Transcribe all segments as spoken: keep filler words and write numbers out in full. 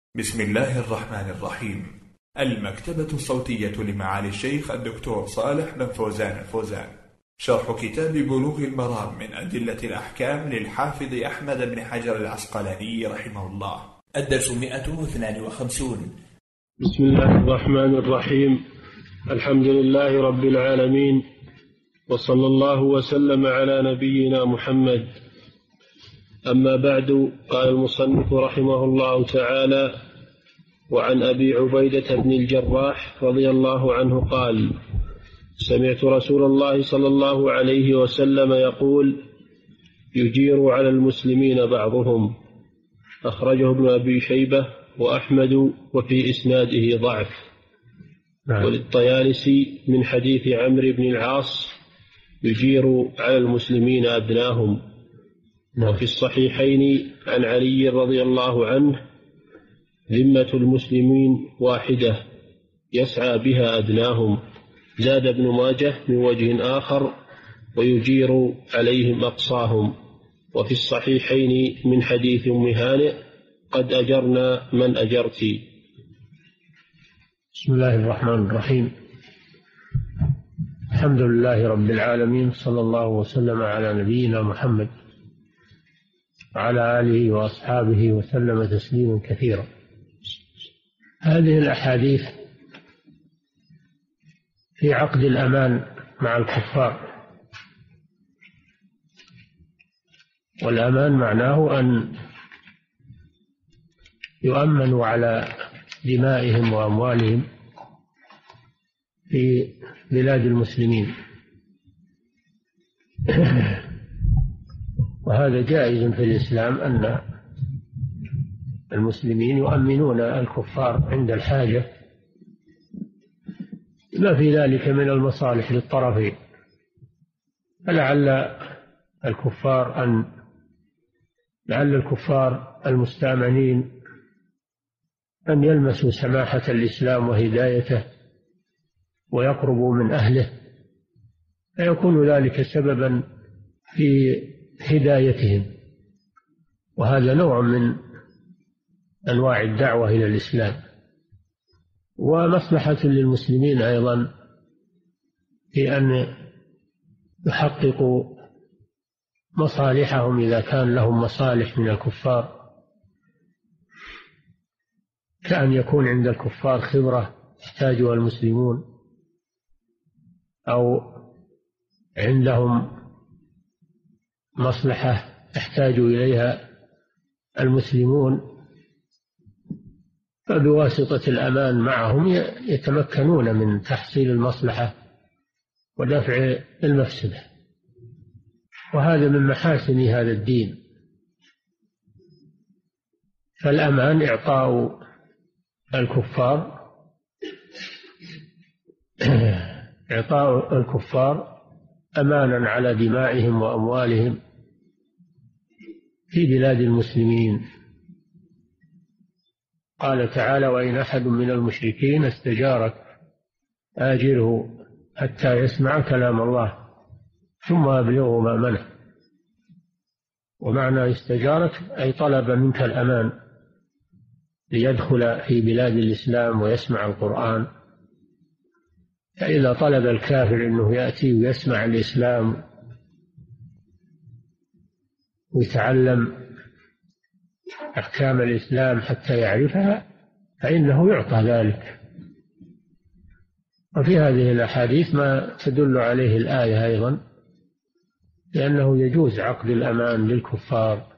بسم الله الرحمن الرحيم. المكتبة الصوتية لمعالي الشيخ الدكتور صالح بن فوزان الفوزان، شرح كتاب بلوغ المرام من أدلة الأحكام للحافظ أحمد بن حجر العسقلاني رحمه الله. الدرس مئة واثنان وخمسون. بسم الله الرحمن الرحيم. الحمد لله رب العالمين، وصلى الله وسلم على نبينا محمد. أما بعد، قال المصنف رحمه الله تعالى: وعن أبي عبيدة بن الجراح رضي الله عنه قال: سمعت رسول الله صلى الله عليه وسلم يقول: يجير على المسلمين بعضهم. أخرجه ابن أبي شيبة وأحمد، وفي إسناده ضعف. وللطيالسي من حديث عمرو بن العاص: يجير على المسلمين أدناهم. وفي الصحيحين عن علي رضي الله عنه: ذمة المسلمين واحدة يسعى بها أدناهم. زاد ابن ماجه من وجه آخر: ويجير عليهم أقصاهم. وفي الصحيحين من حديث أم هانئ: قد أجرنا من أجرت. بسم الله الرحمن الرحيم. الحمد لله رب العالمين، صلى الله وسلم على نبينا محمد وعلى آله وأصحابه وسلم تسليما كثيرا. هذه الأحاديث في عقد الأمان مع الكفار. والأمان معناه أن يؤمنوا على دمائهم وأموالهم في بلاد المسلمين، وهذا جائز في الإسلام، أن المسلمين يؤمنون الكفار عند الحاجة، ما في ذلك من المصالح للطرفين. فلعل الكفار أن لعل الكفار المستأمنين أن يلمسوا سماحة الإسلام وهدايته ويقربوا من أهله، فيكون ذلك سببا في هدايتهم، وهذا نوع من أنواع الدعوة إلى الإسلام. ومصلحة للمسلمين أيضا في أن يحققوا مصالحهم إذا كان لهم مصالح من الكفار، كأن يكون عند الكفار خبرة يحتاجها المسلمون، أو عندهم مصلحة يحتاج إليها المسلمون، فبواسطة الأمان معهم يتمكنون من تحصيل المصلحة ودفع المفسدة. وهذا من محاسن هذا الدين. فالأمان إعطاء الكفار إعطاء الكفار أمانا على دمائهم وأموالهم في بلاد المسلمين. قال تعالى: وإن أحد من المشركين استجارك آجره حتى يسمع كلام الله ثم أبلغه مأمنه. ومعنى استجارك أي طلب منك الأمان ليدخل في بلاد الإسلام ويسمع القرآن. فإذا طلب الكافر أنه يأتي ويسمع الإسلام ويتعلم أحكام الإسلام حتى يعرفها، فإنه يعطى ذلك. وفي هذه الأحاديث ما تدل عليه الآية أيضا، لأنه يجوز عقد الأمان للكفار.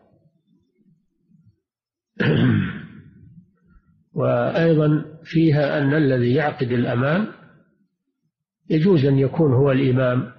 وأيضا فيها أن الذي يعقد الأمان يجوز أن يكون هو الإمام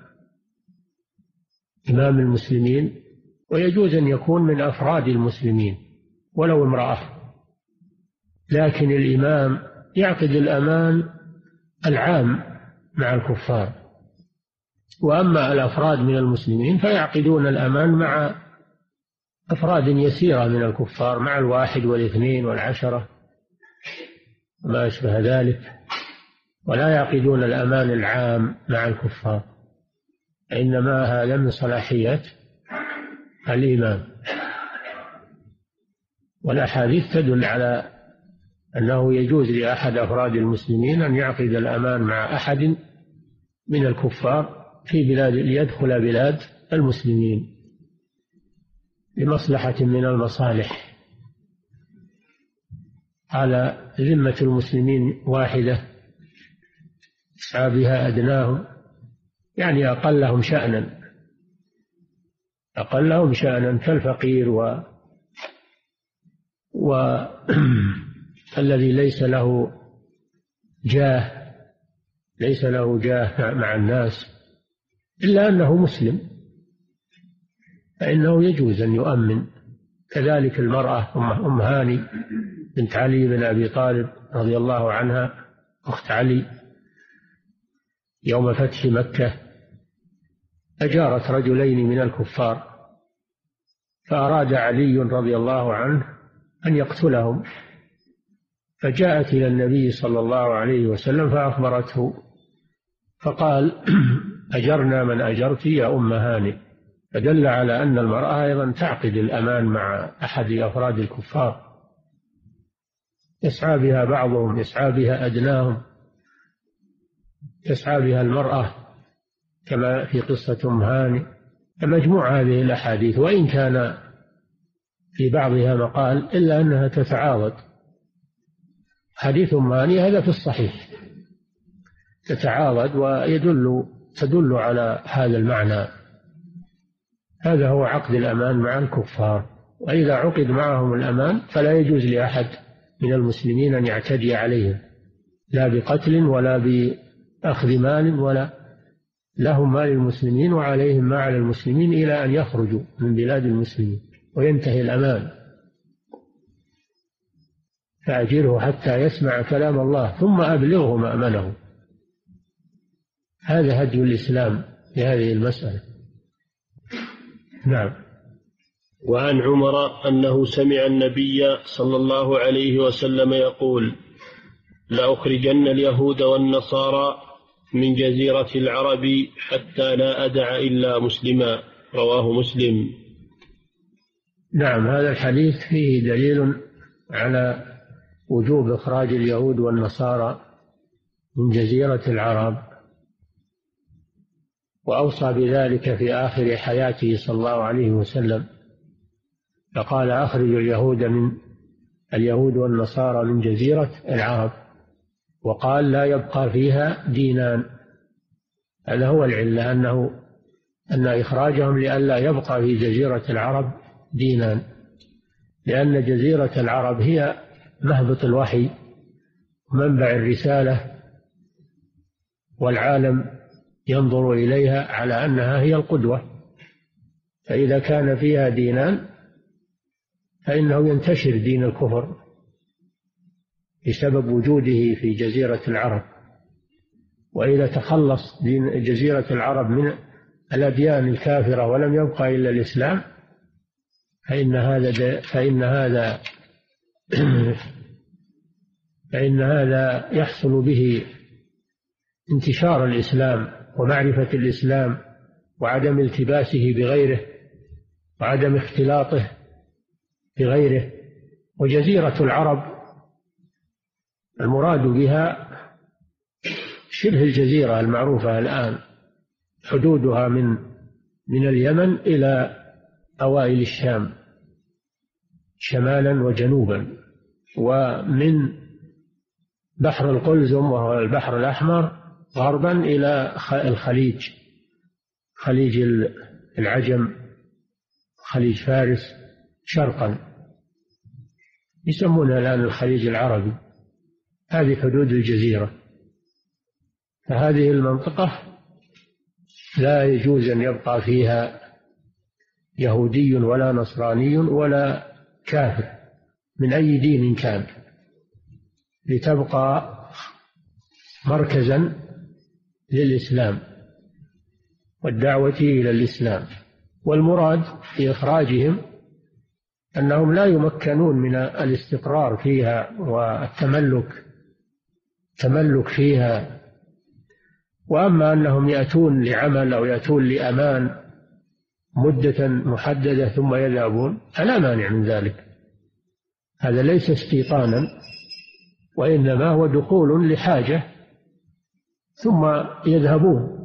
إمام المسلمين، ويجوز أن يكون من أفراد المسلمين ولو امرأة، لكن الإمام يعقد الأمان العام مع الكفار. وأما الأفراد من المسلمين فيعقدون الأمان مع أفراد يسيرة من الكفار، مع الواحد والاثنين والعشرة وما أشبه ذلك، ولا يعقدون الأمان العام مع الكفار، إنما هذا من صلاحيات الإمام. والأحاديث تدل على أنه يجوز لأحد أفراد المسلمين أن يعقد الأمان مع أحد من الكفار في بلاد ليدخل بلاد المسلمين لمصلحة من المصالح على ذمة المسلمين واحدة يسعى بها أدناهم، يعني أقلهم شأنا أقلهم شأنا كالفقير و والذي ليس له جاه ليس له جاه مع الناس إلا أنه مسلم، فإنه يجوز أن يؤمن. كذلك المرأة أم هاني بنت علي بن أبي طالب رضي الله عنها أخت علي يوم فتح مكة أجارت رجلين من الكفار، فأراد علي رضي الله عنه أن يقتلهم، فجاءت إلى النبي صلى الله عليه وسلم فأخبرته، فقال أجرنا من أجرت يا أم هانئ، فدل على أن المرأة أيضا تعقد الأمان مع أحد أفراد الكفار، يسعى بها بعضهم، يسعى بها أدناهم، تسعى بها المرأة كما في قصة أم هانئ. فمجموع هذه الأحاديث وإن كان في بعضها مقال إلا أنها تتعاضد. حديث أم هانئ هذا في الصحيح تتعاضد ويدل تدل على هذا المعنى. هذا هو عقد الأمان مع الكفار، وإذا عقد معهم الأمان فلا يجوز لأحد من المسلمين أن يعتدي عليهم لا بقتل ولا بأخذ مال، ولا لهم مال المسلمين وعليهم ما على المسلمين إلى أن يخرجوا من بلاد المسلمين وينتهي الأمان. فأجره حتى يسمع كلام الله ثم أبلغه مأمنه. هذا هدي الإسلام في هذه المسألة. نعم. وعن عمر أنه سمع النبي صلى الله عليه وسلم يقول: لأخرجن اليهود والنصارى من جزيرة العرب حتى لا أدع إلا مسلما. رواه مسلم. نعم، هذا الحديث فيه دليل على وجوب إخراج اليهود والنصارى من جزيرة العرب، وأوصى بذلك في آخر حياته صلى الله عليه وسلم، فقال: أخرج اليهود من اليهود والنصارى من جزيرة العرب، وقال: لا يبقى فيها دينان. هذا هو العلة، أنه أن إخراجهم لئلا يبقى في جزيرة العرب دينان، لأن جزيرة العرب هي مهبط الوحي ومنبع الرسالة، والعالم ينظر إليها على أنها هي القدوة، فإذا كان فيها دينان فإنه ينتشر دين الكفر بسبب وجوده في جزيرة العرب. وإذا تخلص دين جزيرة العرب من الأديان الكافرة ولم يبقى إلا الإسلام فإن هذا فإن هذا فإن هذا يحصل به انتشار الإسلام ومعرفة الإسلام وعدم التباسه بغيره وعدم اختلاطه بغيره. وجزيرة العرب المراد بها شبه الجزيرة المعروفة الآن، حدودها من من اليمن إلى أوائل الشام شمالا وجنوبا، ومن بحر القلزم وهو البحر الأحمر غربا إلى الخليج، خليج العجم، خليج فارس شرقا، يسمونها الآن الخليج العربي. هذه حدود الجزيرة. فهذه المنطقة لا يجوز أن يبقى فيها يهودي ولا نصراني ولا كافر من أي دين كان، لتبقى مركزا للإسلام والدعوة إلى الإسلام. والمراد في إخراجهم أنهم لا يمكنون من الاستقرار فيها والتملك تملك فيها، وأما أنهم يأتون لعمل أو يأتون لأمان مدة محددة ثم يذهبون فلا مانع من ذلك، هذا ليس استيطانا وإنما هو دخول لحاجة ثم يذهبون،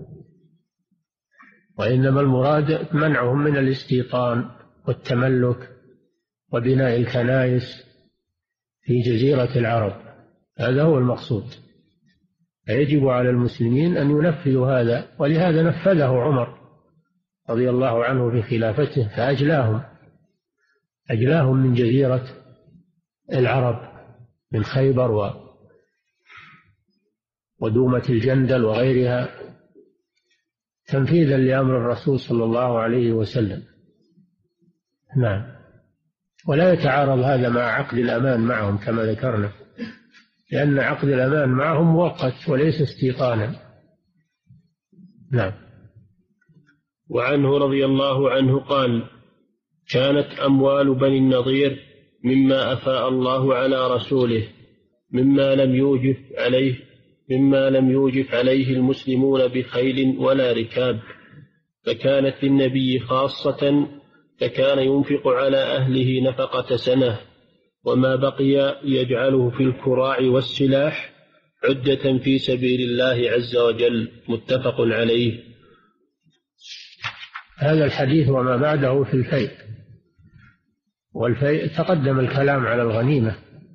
وإنما المراد منعهم من الاستيطان والتملك وبناء الكنائس في جزيرة العرب. هذا هو المقصود. يجب على المسلمين أن ينفذوا هذا، ولهذا نفذه عمر رضي الله عنه في خلافته، فأجلاهم أجلاهم من جزيرة العرب من خيبر و ودومة الجندل وغيرها، تنفيذا لأمر الرسول صلى الله عليه وسلم. نعم. ولا يتعارض هذا مع عقد الأمان معهم كما ذكرنا، لأن عقد الأمان معهم مؤقت وليس استيطانا. نعم. وعنه رضي الله عنه قال: كانت أموال بني النضير مما أفاء الله على رسوله مما لم يوجف عليه مما لم يوجف عليه المسلمون بخيل ولا ركاب، فكانت للنبي خاصة، فكان ينفق على أهله نفقة سنة، وما بقي يجعله في الكراع والسلاح عدة في سبيل الله عز وجل. متفق عليه. هذا الحديث وما بعده في الفيء، والفيء تقدم الكلام على الغنيمة،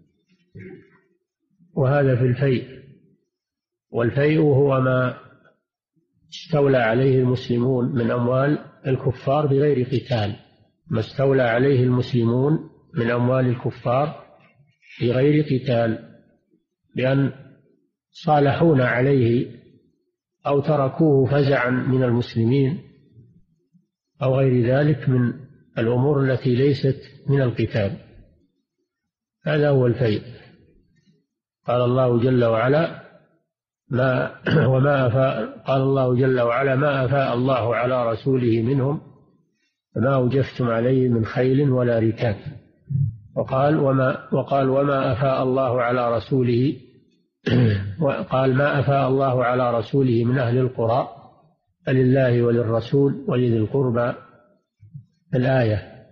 وهذا في الفيء. والفيء هو ما استولى عليه المسلمون من أموال الكفار بغير قتال، ما استولى عليه المسلمون من أموال الكفار بغير قتال، بأن صالحونا عليه أو تركوه فزعا من المسلمين أو غير ذلك من الأمور التي ليست من القتال. هذا هو الفيء. قال الله جل وعلا: ما وما أفاء قال الله جل وعلا: ما أفاء الله على رسوله منهم فما أوجفتم عليه من خيل ولا ركاب. وقال وما وقال وما أفاء الله على رسوله وقال ما أفاء الله على رسوله من أهل القرى فلله وللرسول ولذي القربى الآية.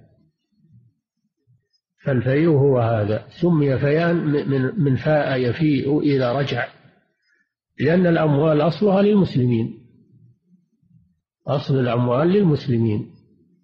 فالفيء هو هذا، سمي فيان من من فاء يفيء إذا رجع، لأن الأموال أصلها للمسلمين، أصل الأموال للمسلمين،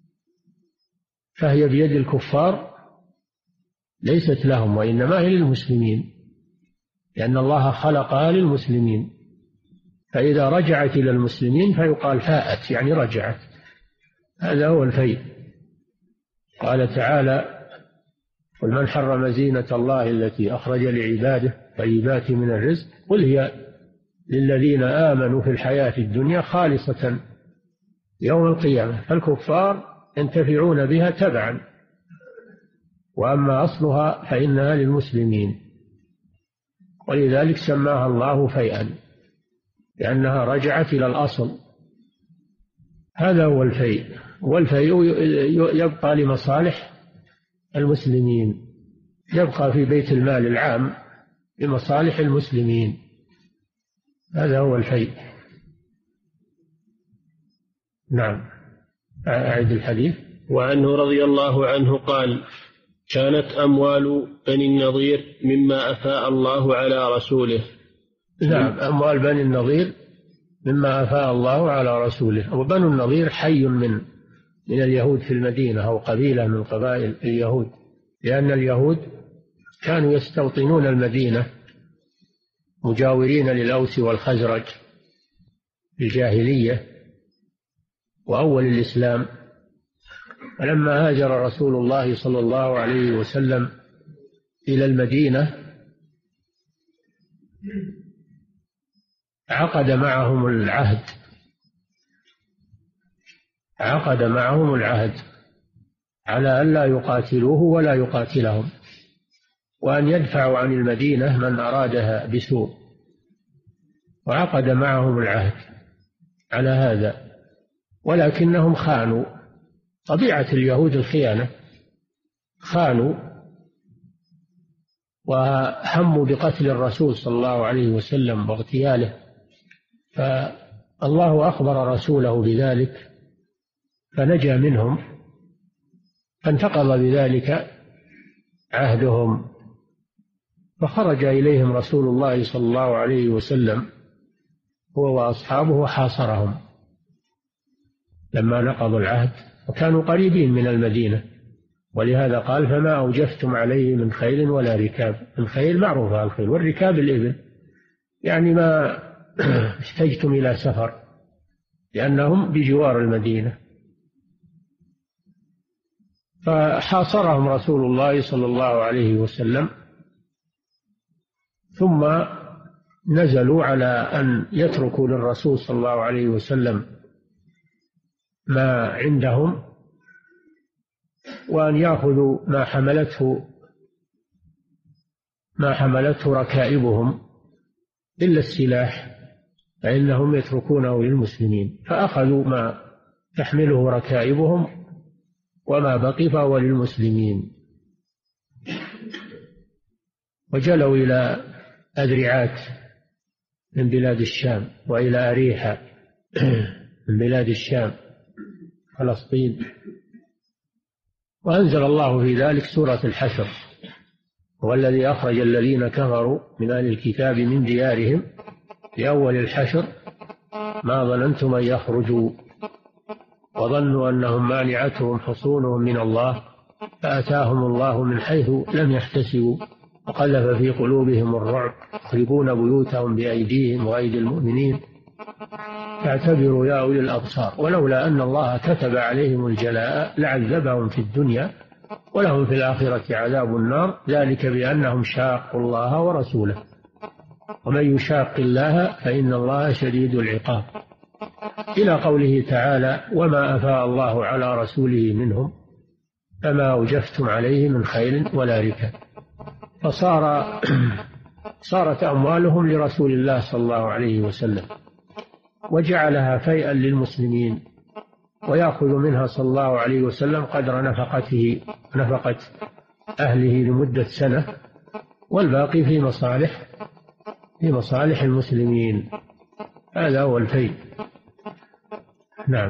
فهي بيد الكفار ليست لهم، وإنما هي للمسلمين، لأن الله خلقها للمسلمين. فإذا رجعت إلى المسلمين فيقال فاءت، يعني رجعت. هذا هو الفيء. قال تعالى: قل من حرم زينة الله التي أخرج لعباده طيبات من الرزق قل هي للذين آمنوا في الحياة الدنيا خالصة يوم القيامة. فالكفار ينتفعون بها تبعا، وأما أصلها فإنها للمسلمين، ولذلك سماها الله فيئا لأنها رجعت إلى الأصل. هذا هو الفيء. والفيء يبقى لمصالح المسلمين، يبقى في بيت المال العام لمصالح المسلمين. هذا هو الفيء. نعم. أعد الحديث. وعنه رضي الله عنه قال: كانت أموال بني النضير مما أفاء الله على رسوله. نعم، أموال بني النضير مما أفاء الله على رسوله. وبنو النضير حي من من اليهود في المدينة، أو قبيلة من قبائل اليهود، لأن اليهود كانوا يستوطنون المدينة مجاورين للأوس والخزرج في الجاهلية وأول الإسلام. فلما هاجر رسول الله صلى الله عليه وسلم إلى المدينة عقد معهم العهد عقد معهم العهد على أن لا يقاتلوه ولا يقاتلهم، وأن يدفعوا عن المدينة من أرادها بسوء، وعقد معهم العهد على هذا. ولكنهم خانوا، طبيعة اليهود الخيانة، خانوا وهموا بقتل الرسول صلى الله عليه وسلم واغتياله، فالله أخبر رسوله بذلك فنجا منهم، فانتقض بذلك عهدهم فخرج إليهم رسول الله صلى الله عليه وسلم هو وأصحابه وحاصرهم لما نقضوا العهد، وكانوا قريبين من المدينة، ولهذا قال فما أوجفتم عليه من خيل ولا ركاب. الخيل معروفة الخيل، والركاب الإبل، يعني ما احتجتم إلى سفر لأنهم بجوار المدينة. فحاصرهم رسول الله صلى الله عليه وسلم، ثم نزلوا على أن يتركوا للرسول صلى الله عليه وسلم ما عندهم، وأن يأخذوا ما حملته ما حملته ركائبهم إلا السلاح، فإنهم يتركونه للمسلمين. فأخذوا ما تحمله ركائبهم، وما بقي فهو للمسلمين. وجلوا إلى أذرعات من بلاد الشام، وإلى أريحة من بلاد الشام فلسطين. وأنزل الله في ذلك سورة الحشر: هو الذي أخرج الذين كفروا من أهل الكتاب من ديارهم في أول الحشر ما ظننتم أن يخرجوا وظنوا أنهم مانعتهم حصونهم من الله فأتاهم الله من حيث لم يحتسبوا وقذف في قلوبهم الرعب يخربون بيوتهم بأيديهم وأيدي المؤمنين فاعتبروا يا أولي الأبصار. ولولا أن الله كتب عليهم الجلاء لعذبهم في الدنيا ولهم في الآخرة عذاب النار، ذلك بأنهم شاقوا الله ورسوله، ومن يشاق الله فإن الله شديد العقاب، إلى قوله تعالى: وما أفاء الله على رسوله منهم فما أوجفتم عليه من خيل ولا ركاب. فصار صارت أموالهم لرسول الله صلى الله عليه وسلم، وجعلها فيئا للمسلمين، ويأخذ منها صلى الله عليه وسلم قدر نفقته نفقة أهله لمدة سنة، والباقي في مصالح في مصالح المسلمين. هذا هو الفيء. نعم.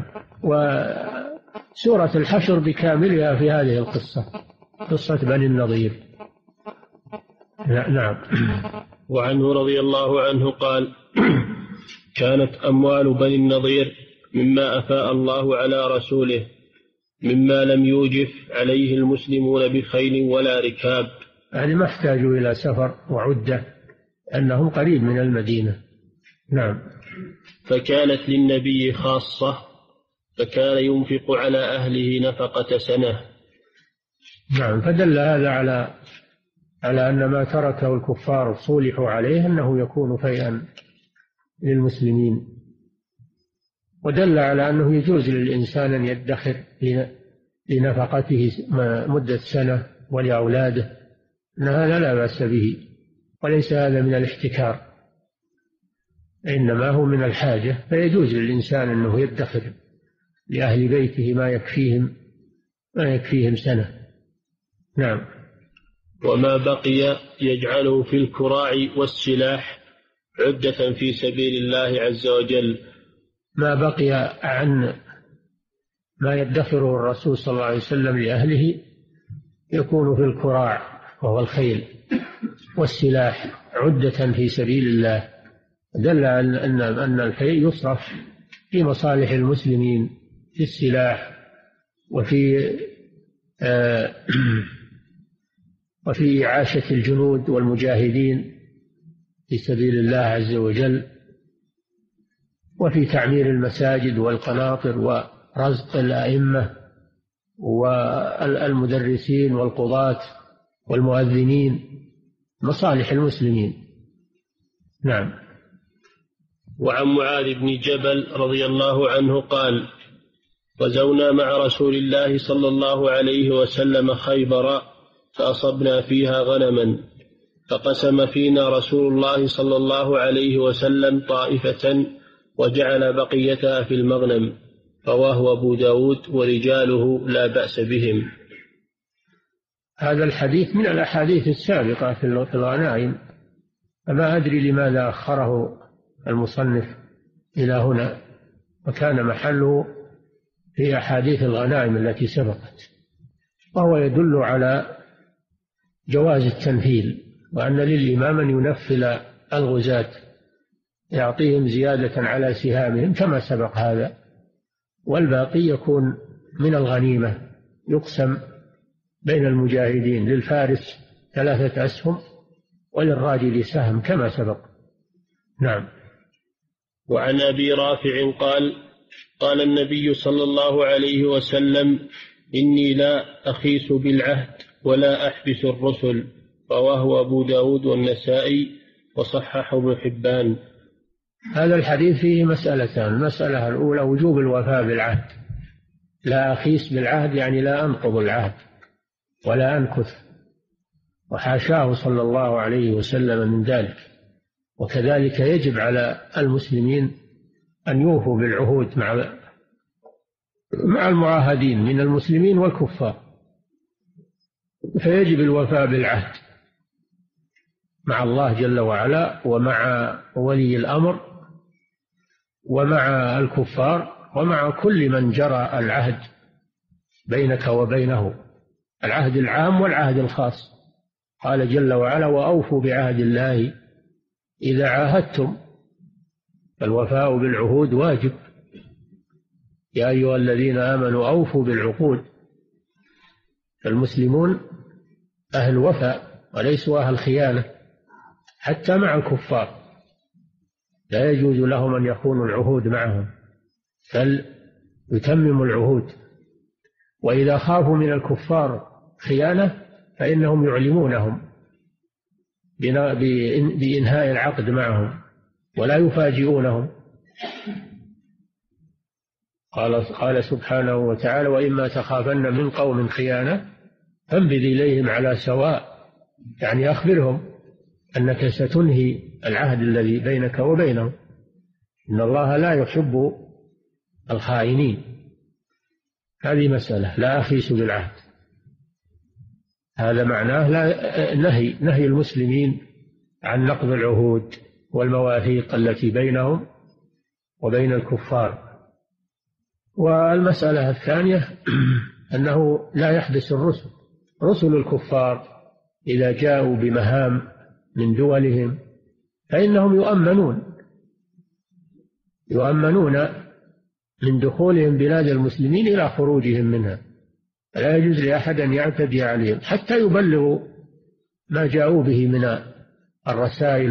وسورة الحشر بكاملها في هذه القصة، قصة بني النضير. نعم. وعنه رضي الله عنه قال: كانت أموال بني النضير مما أفاء الله على رسوله، مما لم يوجف عليه المسلمون بخيل ولا ركاب، يعني ما احتاجوا إلى سفر وعدة أنهم قريب من المدينة. نعم. فكانت للنبي خاصة، فكان ينفق على أهله نفقة سنة. نعم. فدل هذا على على أن ما تركه الكفار صولحوا عليه أنه يكون فيئا للمسلمين، ودل على أنه يجوز للإنسان أن يدخر لنفقته مدة سنة ولأولاده، أن هذا لا بأس به، وليس هذا من الاحتكار، إنما هو من الحاجة، فيجوز للإنسان أنه يدخر لأهل بيته ما يكفيهم ما يكفيهم سنة. نعم. وما بقي يجعله في الكراع والسلاح عدة في سبيل الله عز وجل. ما بقي عن ما يدخره الرسول صلى الله عليه وسلم لأهله يكون في الكراع وهو الخيل والسلاح عدة في سبيل الله، دل على أن أن الخيل يصرف في مصالح المسلمين في السلاح وفي آه وفي إعاشة الجنود والمجاهدين في سبيل الله عز وجل، وفي تعمير المساجد والقناطر ورزق الأئمة والمدرسين والقضاة والمؤذنين، مصالح المسلمين. نعم. وعن معاذ بن جبل رضي الله عنه قال: غزونا مع رسول الله صلى الله عليه وسلم خيبر فأصبنا فيها غنما، فقسم فينا رسول الله صلى الله عليه وسلم طائفة وجعل بقيتها في المغنم، رواه أبو داود ورجاله لا بأس بهم. هذا الحديث من الأحاديث السابقة في الغنائم، فما أدري لماذا أخره المصنف إلى هنا، وكان محله في أحاديث الغنائم التي سبقت، وهو يدل على جواز التمثيل وأن للإمام أن ينفل الغزاة يعطيهم زيادة على سهامهم كما سبق هذا، والباقي يكون من الغنيمة يقسم بين المجاهدين، للفارس ثلاثة أسهم وللراجل سهم كما سبق. نعم. وعن أبي رافع قال قال النبي صلى الله عليه وسلم إني لا أخيس بالعهد ولا أحبس الرسل، رواه أبو داود والنسائي وصححه ابن حبان. هذا الحديث فيه مسألتان. المسألة الأولى وجوب الوفاء بالعهد، لا أخيس بالعهد يعني لا أنقض العهد ولا أنكث، وحاشاه صلى الله عليه وسلم من ذلك. وكذلك يجب على المسلمين أن يوفوا بالعهود مع مع المعاهدين من المسلمين والكفار، فيجب الوفاء بالعهد مع الله جل وعلا ومع ولي الأمر ومع الكفار ومع كل من جرى العهد بينك وبينه، العهد العام والعهد الخاص. قال جل وعلا وأوفوا بعهد الله إذا عاهدتم، فالوفاء بالعهود واجب. يا أيها الذين آمنوا أوفوا بالعقود، فالمسلمون أهل وفاء وليسوا أهل خيانة حتى مع الكفار، لا يجوز لهم أن يخونوا العهود معهم بل يتمموا العهود. وإذا خافوا من الكفار خيانة فإنهم يعلمونهم بإنهاء العقد معهم ولا يفاجئونهم. قال قال سبحانه وتعالى وإما تخافن من قوم خيانة فانبذ إليهم على سواء، يعني أخبرهم أنك ستنهي العهد الذي بينك وبينهم، إن الله لا يحب الخائنين. هذه مسألة لا أخيس بالعهد، هذا معناه لا نهي نهي المسلمين عن نقض العهود والمواثيق التي بينهم وبين الكفار. والمسألة الثانية أنه لا يحبس الرسل رسل الكفار إذا جاءوا بمهام من دولهم فإنهم يؤمنون يؤمنون من دخولهم بلاد المسلمين إلى خروجهم منها، فلا يجوز لأحد أن يعتدي عليهم حتى يبلغوا ما جاءوا به من الرسائل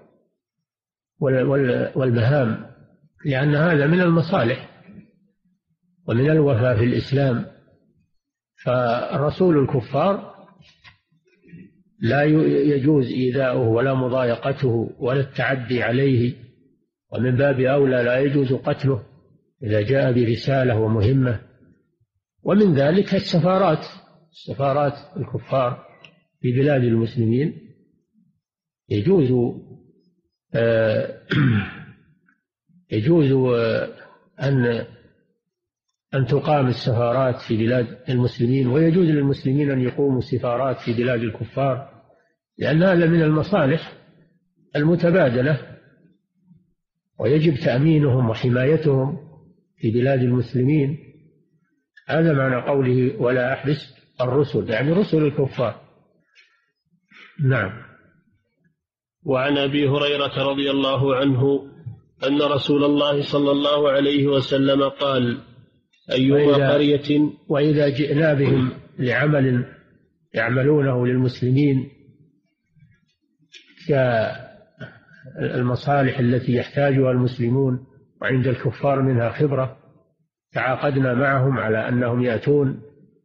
والمهام، لأن هذا من المصالح ومن الوفاء في الإسلام. فالرسول الكفار لا يجوز إيذاؤه ولا مضايقته ولا التعدي عليه، ومن باب أولى لا يجوز قتله إذا جاء برسالة ومهمة. ومن ذلك السفارات السفارات الكفار في بلاد المسلمين يجوز يجوز أن أن تقام السفارات في بلاد المسلمين، ويجوز للمسلمين أن يقوموا سفارات في بلاد الكفار، لأن هذا من المصالح المتبادلة، ويجب تأمينهم وحمايتهم في بلاد المسلمين. هذا معنى قوله ولا أحبس الرسل، يعني رسل الكفار. نعم. وعن أبي هريرة رضي الله عنه أن رسول الله صلى الله عليه وسلم قال أيما قرية وإذا جئنا بهم لعمل يعملونه للمسلمين كالمصالح التي يحتاجها المسلمون وعند الكفار منها خبرة، تعاقدنا معهم على أنهم يأتون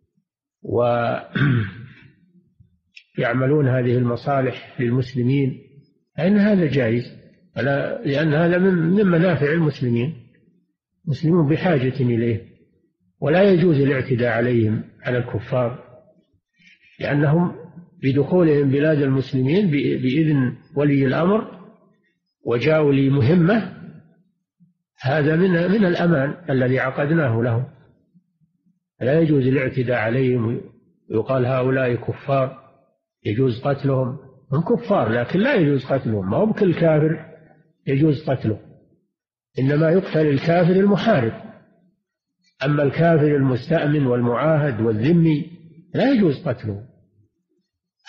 ويعملون هذه المصالح للمسلمين، فإن هذا جائز، لأن هذا من منافع المسلمين، المسلمون بحاجة إليه، ولا يجوز الاعتداء عليهم على الكفار، لأنهم بدخولهم بلاد المسلمين بإذن ولي الأمر وجاءوا لمهمة، هذا من من الأمان الذي عقدناه لهم، لا يجوز الاعتداء عليهم ويقال هؤلاء كفار يجوز قتلهم. هم كفار لكن لا يجوز قتلهم، ما هو بكل كافر يجوز قتله، إنما يقتل الكافر المحارب، أما الكافر المستأمن والمعاهد والذمي لا يجوز قتله.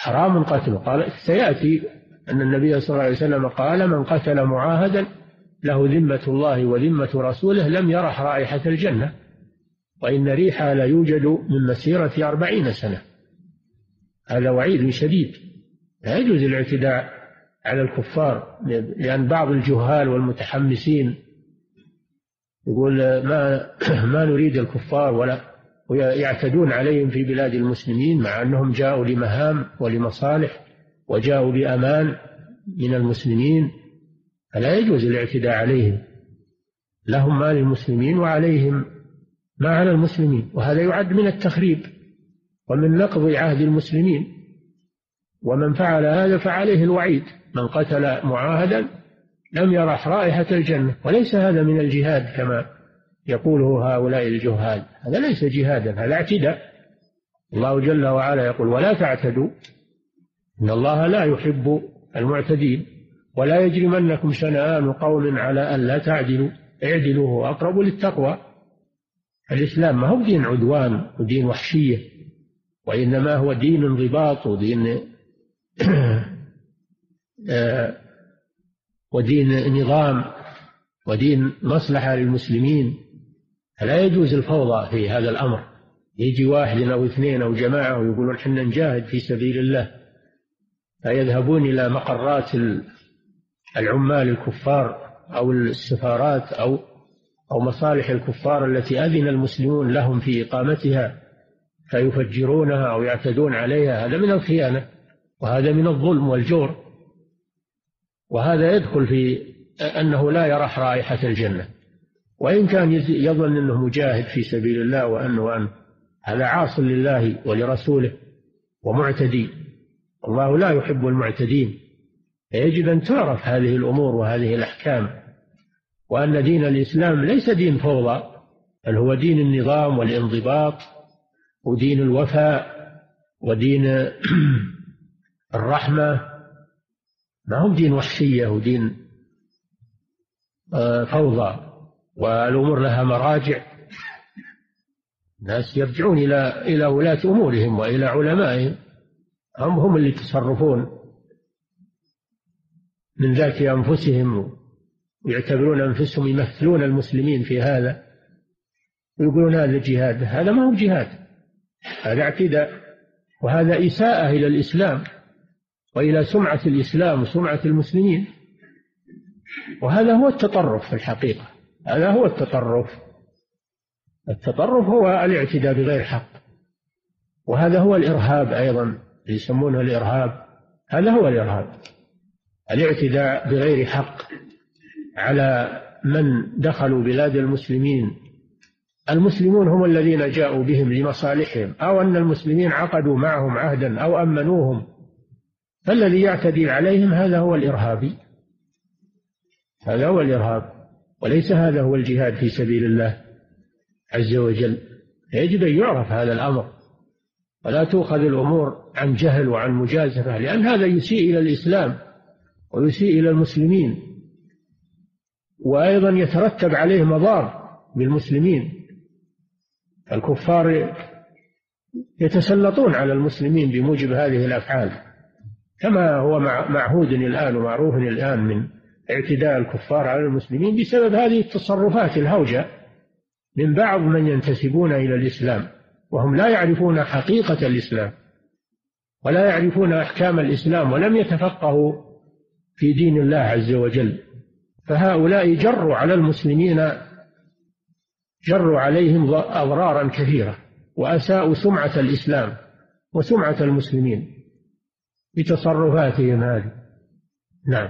حرام قتله. قال سيأتي أن النبي صلى الله عليه وسلم قال من قتل معاهدا له ذمة الله وذمة رسوله لم يرح رائحة الجنة وإن ريحها لا يوجد من مسيرة أربعين سنة. هذا وعيد شديد. لا يجوز الاعتداء على الكفار، لأن بعض الجهال والمتحمسين يقول ما ما نريد الكفار ولا ويعتدون عليهم في بلاد المسلمين مع أنهم جاءوا لمهام ولمصالح وجاءوا بأمان من المسلمين. فلا يجوز الاعتداء عليهم، لهم ما للمسلمين وعليهم ما على المسلمين، وهذا يعد من التخريب ومن نقض عهد المسلمين. ومن فعل هذا فعليه الوعيد، من قتل معاهدا لم يرح رائحة الجنة. وليس هذا من الجهاد كما يقوله هؤلاء الجهال، هذا ليس جهادا، هذا اعتداء. الله جل وعلا يقول ولا تعتدوا إن الله لا يحب المعتدين ولا يجرمنكم شنآن قوم على أن لا تعدلوا اعدلوا هو أقرب للتقوى. الإسلام ما هو دين عدوان ودين وحشية، وإنما هو دين انضباط ودين ودين نظام ودين مصلحة للمسلمين. فلا يجوز الفوضى في هذا الأمر، يجي واحد أو اثنين أو جماعة ويقولون حنا نجاهد في سبيل الله، فيذهبون إلى مقرات العمال الكفار أو السفارات أو أو مصالح الكفار التي أذن المسلمون لهم في إقامتها فيفجرونها أو يعتدون عليها. هذا من الخيانة وهذا من الظلم والجور، وهذا يدخل في أنه لا يرح رائحة الجنة، وإن كان يظن أنه مجاهد في سبيل الله وأنه وأن هذا عاص لله ولرسوله ومعتدي. الله لا يحب المعتدين. يجب أن تعرف هذه الأمور وهذه الأحكام، وأن دين الإسلام ليس دين فوضى، بل هو دين النظام والانضباط ودين الوفاء ودين الرحمة، ما هو دين وحشية ودين فوضى. والأمور لها مراجع، الناس يرجعون إلى إلى ولاة أمورهم وإلى علمائهم، هم هم اللي يتصرفون من ذات أنفسهم ويعتبرون أنفسهم يمثلون المسلمين في هذا ويقولون هذا جهاد. هذا ما هو جهاد، هذا اعتداء، وهذا إساءة إلى الإسلام وإلى سمعة الإسلام وسمعة المسلمين، وهذا هو التطرف في الحقيقة. هذا هو التطرف. التطرف هو الاعتداء بغير حق، وهذا هو الإرهاب أيضا، يسمونه الإرهاب. هذا هو الإرهاب، الاعتداء بغير حق على من دخلوا بلاد المسلمين. المسلمون هم الذين جاءوا بهم لمصالحهم، أو أن المسلمين عقدوا معهم عهدا أو أمنوهم، فالذي يعتدي عليهم هذا هو الإرهابي، هذا هو الإرهاب، وليس هذا هو الجهاد في سبيل الله عز وجل. يجب أن يعرف هذا الأمر، ولا تؤخذ الأمور عن جهل وعن مجازفة، لأن هذا يسيء إلى الإسلام ويسيء إلى المسلمين، وأيضا يترتب عليه مضار بالمسلمين. الكفار يتسلطون على المسلمين بموجب هذه الأفعال، كما هو معهود الآن ومعروف الآن من اعتداء الكفار على المسلمين بسبب هذه التصرفات الهوجة من بعض من ينتسبون إلى الإسلام وهم لا يعرفون حقيقة الإسلام ولا يعرفون أحكام الإسلام ولم يتفقهوا في دين الله عز وجل. فهؤلاء جروا على المسلمين، جروا عليهم أضرارا كثيرة، وأساءوا سمعة الإسلام وسمعة المسلمين بتصرفاتهم هذه. نعم.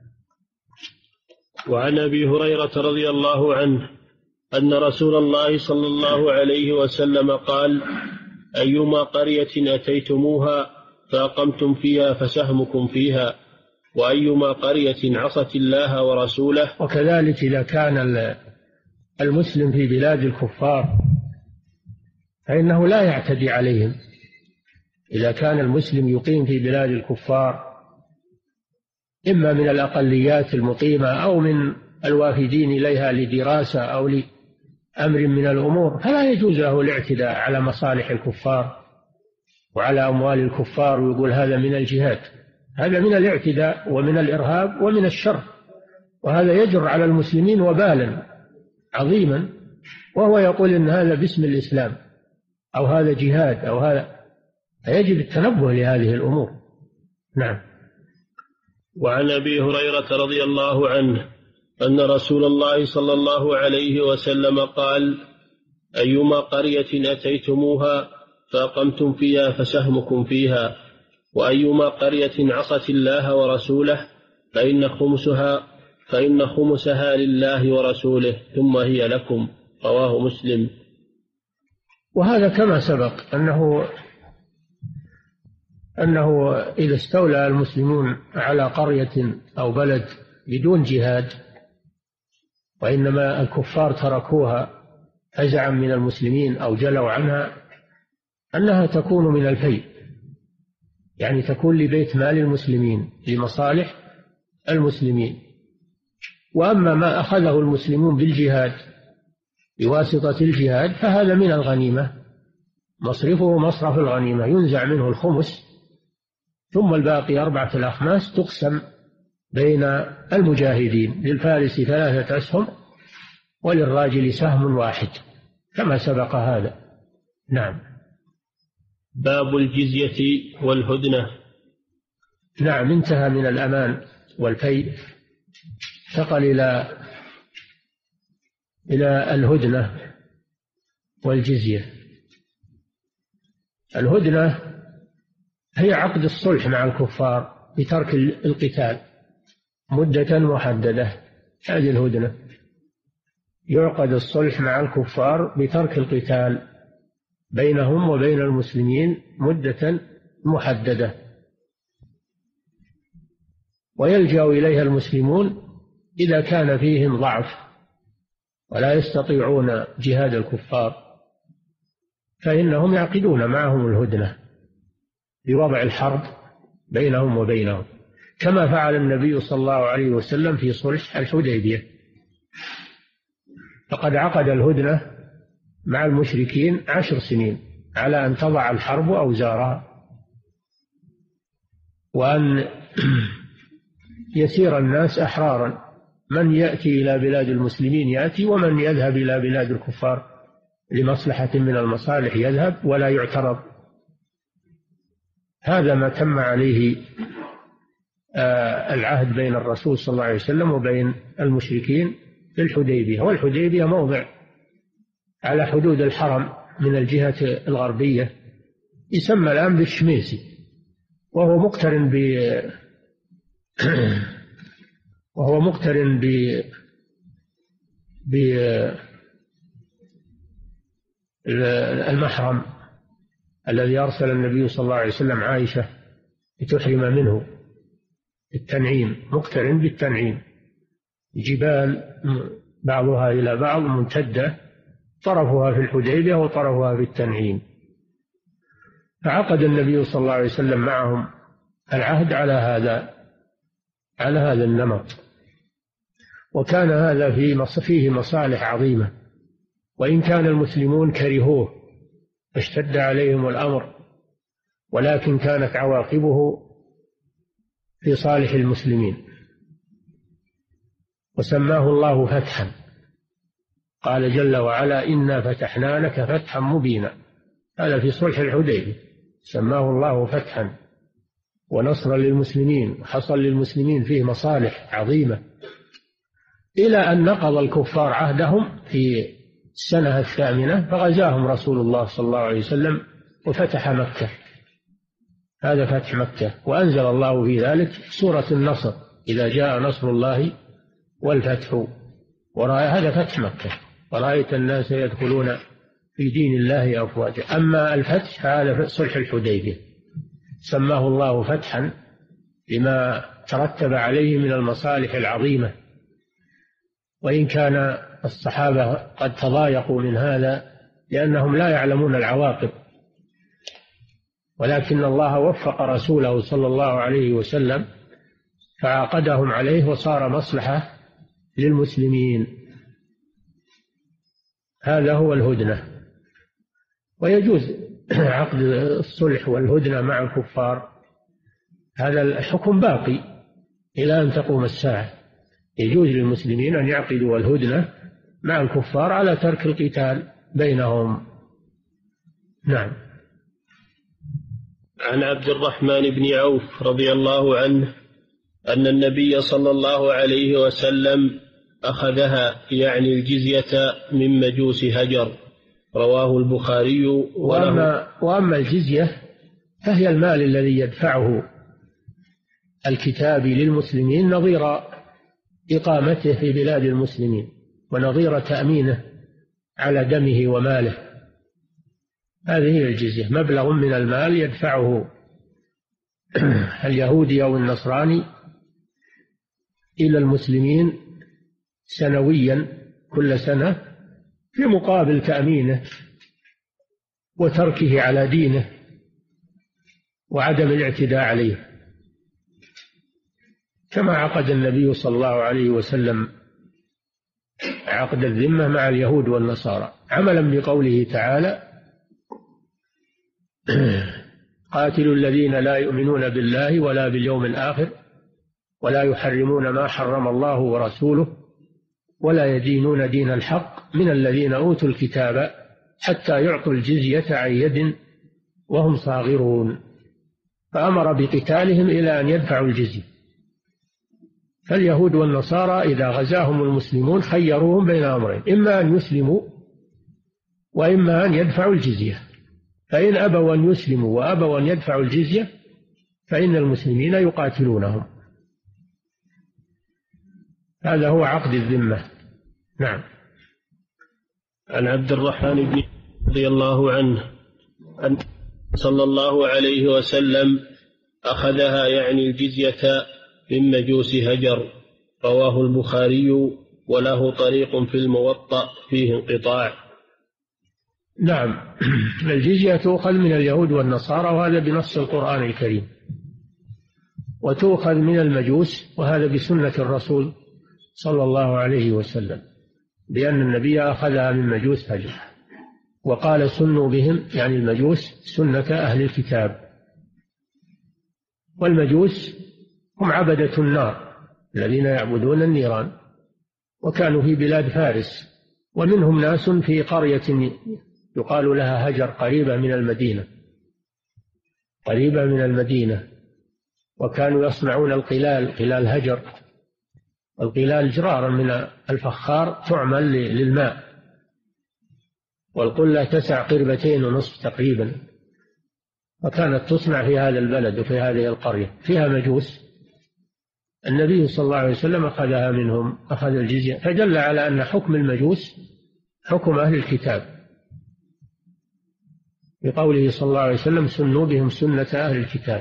وعن أبي هريرة رضي الله عنه أن رسول الله صلى الله عليه وسلم قال: أيما قرية أتيتموها فأقمتم فيها فسهمكم فيها، وأيما قرية عصت الله ورسوله. وكذلك إذا كان المسلم في بلاد الكفار فإنه لا يعتدي عليهم. إذا كان المسلم يقيم في بلاد الكفار إما من الأقليات المقيمة أو من الوافدين إليها لدراسة أو لأمر من الأمور، فلا يجوز له الاعتداء على مصالح الكفار وعلى أموال الكفار ويقول هذا من الجهاد. هذا من الاعتداء ومن الإرهاب ومن الشر، وهذا يجر على المسلمين وبالا عظيما، وهو يقول إن هذا باسم الإسلام أو هذا جهاد أو هذا. فيجب التنبه لهذه الأمور. نعم. وعن أبي هريرة رضي الله عنه أن رسول الله صلى الله عليه وسلم قال: أيما قرية أتيتموها فأقمتم فيها فسهمكم فيها، وأيما قرية عصت الله ورسوله فإن خمسها فإن خمسها لله ورسوله ثم هي لكم. رواه مسلم. وهذا كما سبق أنه أنه إذا استولى المسلمون على قرية أو بلد بدون جهاد، وإنما الكفار تركوها فزعا من المسلمين أو جلوا عنها، أنها تكون من الفيء، يعني تكون لبيت مال المسلمين لمصالح المسلمين. وأما ما أخذه المسلمون بالجهاد بواسطة الجهاد فهذا من الغنيمة، مصرفه مصرف الغنيمة، ينزع منه الخمس ثم الباقي أربعة الأخماس تقسم بين المجاهدين، للفارس ثلاثة أسهم وللراجل سهم واحد كما سبق هذا. نعم. باب الجزية والهدنة. نعم، انتهى من الأمان والفيء، انتقل إلى إلى الهدنة والجزية. الهدنة هي عقد الصلح مع الكفار بترك القتال مدة محددة. هذه الهدنة، يعقد الصلح مع الكفار بترك القتال بينهم وبين المسلمين مدة محددة، ويلجأ إليها المسلمون إذا كان فيهم ضعف ولا يستطيعون جهاد الكفار، فإنهم يعقدون معهم الهدنة بوضع الحرب بينهم وبينهم، كما فعل النبي صلى الله عليه وسلم في صلح الحديبية، فقد عقد الهدنة مع المشركين عشر سنين على أن تضع الحرب أوزارها، وأن يسير الناس أحرارا، من يأتي إلى بلاد المسلمين يأتي، ومن يذهب إلى بلاد الكفار لمصلحة من المصالح يذهب ولا يعترض. هذا ما تم عليه العهد بين الرسول صلى الله عليه وسلم وبين المشركين في الحديبية. والحديبية موضع على حدود الحرم من الجهة الغربية، يسمى الآن بالشميسي، وهو مقترن ب وهو مقترن ب بالمحرم الذي أرسل النبي صلى الله عليه وسلم عائشة لتحرم منه، التنعيم، مقترن بالتنعيم، جبال بعضها إلى بعض ممتدة، طرفها في الحديبية وطرفها في التنعيم. فعقد النبي صلى الله عليه وسلم معهم العهد على هذا على هذا النمط، وكان هذا فيه مصالح عظيمة، وإن كان المسلمون كرهوه فاشتد عليهم الأمر، ولكن كانت عواقبه في صالح المسلمين، وسماه الله فتحا. قال جل وعلا: إنا فتحنا لك فتحا مبينا. هذا في صلح الحديبية، سماه الله فتحا ونصرا للمسلمين، حصل للمسلمين فيه مصالح عظيمة، إلى أن نقض الكفار عهدهم في السنة الثامنة فغزاهم رسول الله صلى الله عليه وسلم وفتح مكة. هذا فتح مكة، وأنزل الله في ذلك سورة النصر: إذا جاء نصر الله والفتح ورأى. هذا فتح مكة، ورأيت الناس يدخلون في دين الله أفواجا. أما الفتح هذا صلح الحديبية، سماه الله فتحا لما ترتب عليه من المصالح العظيمة، وإن كان الصحابة قد تضايقوا من هذا لأنهم لا يعلمون العواقب، ولكن الله وفق رسوله صلى الله عليه وسلم فعاقدهم عليه وصار مصلحة للمسلمين. هذا هو الهدنة. ويجوز عقد الصلح والهدنة مع الكفار هذا الحكم باقي إلى أن تقوم الساعة. يجوز للمسلمين أن يعقدوا الهدنة مع الكفار على ترك القتال بينهم. نعم. عن عبد الرحمن بن عوف رضي الله عنه أن النبي صلى الله عليه وسلم أخذها يعني الجزية من مجوس هجر، رواه البخاري. وأما, وأما الجزية فهي المال الذي يدفعه الكتابي للمسلمين نظير إقامته في بلاد المسلمين ونظير تأمينه على دمه وماله. هذه هي الجزية، مبلغ من المال يدفعه اليهودي أو النصراني إلى المسلمين سنويا كل سنة في مقابل تأمينه وتركه على دينه وعدم الاعتداء عليه، كما عقد النبي صلى الله عليه وسلم عقد الذمة مع اليهود والنصارى عملا بقوله تعالى: قاتلوا الذين لا يؤمنون بالله ولا باليوم الآخر ولا يحرمون ما حرم الله ورسوله ولا يدينون دين الحق من الذين أوتوا الكتاب حتى يعطوا الجزية عن يد وهم صاغرون. فأمر بقتالهم إلى أن يدفعوا الجزية. فاليهود والنصارى إذا غزاهم المسلمون خيروهم بين أمرين: إما أن يسلموا وإما أن يدفعوا الجزية. فإن أبوا أن يسلموا وأبوا أن يدفعوا الجزية فإن المسلمين يقاتلونهم. هذا هو عقد الذمة. نعم. عن عبد الرحمن بن رضي الله عنه أن صلى الله عليه وسلم أخذها يعني الجزية من مجوس هجر، رواه البخاري وله طريق في الموطأ فيه انقطاع. نعم. الجزية تؤخذ من اليهود والنصارى وهذا بنص القرآن الكريم، وتؤخذ من المجوس وهذا بسنة الرسول صلى الله عليه وسلم، لأن النبي أخذها من مجوس هجر وقال: سنوا بهم يعني المجوس سنة أهل الكتاب. والمجوس هم عبدة النار الذين يعبدون النيران، وكانوا في بلاد فارس، ومنهم ناس في قرية يقال لها هجر قريبة من المدينة قريبة من المدينة وكانوا يصنعون القلال، قلال هجر. القلال جرار من الفخار تعمل للماء، والقلة تسع قربتين ونصف تقريبا، وكانت تصنع في هذا البلد وفي هذه القرية فيها مجوس. النبي صلى الله عليه وسلم أخذها منهم، أخذ الجزية، فدل على أن حكم المجوس حكم أهل الكتاب، بقوله صلى الله عليه وسلم: سنوا بهم سنة أهل الكتاب،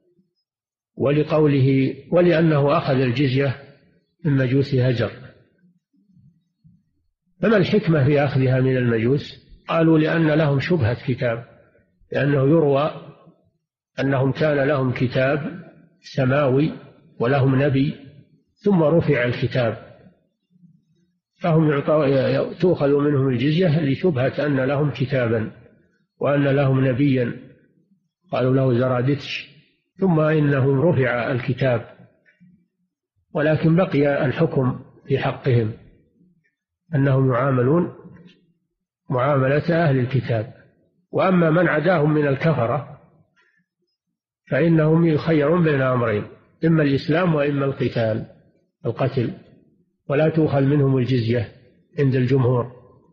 ولقوله ولأنه أخذ الجزية من مجوس هجر. فما الحكمة في أخذها من المجوس؟ قالوا: لأن لهم شبهة كتاب، لأنه يروى أنهم كان لهم كتاب سماوي ولهم نبي ثم رفع الكتاب، فهم تؤخذ منهم الجزية لشبهة أن لهم كتابا وأن لهم نبيا قالوا له زرادتش، ثم إنهم رفع الكتاب، ولكن بقي الحكم في حقهم أنهم يعاملون معاملة أهل الكتاب. وأما من عداهم من الكفرة فإنهم يخيرون بين أمرين: إما الإسلام وإما القتال القتل، ولا تؤخذ منهم الجزية عند الجمهور.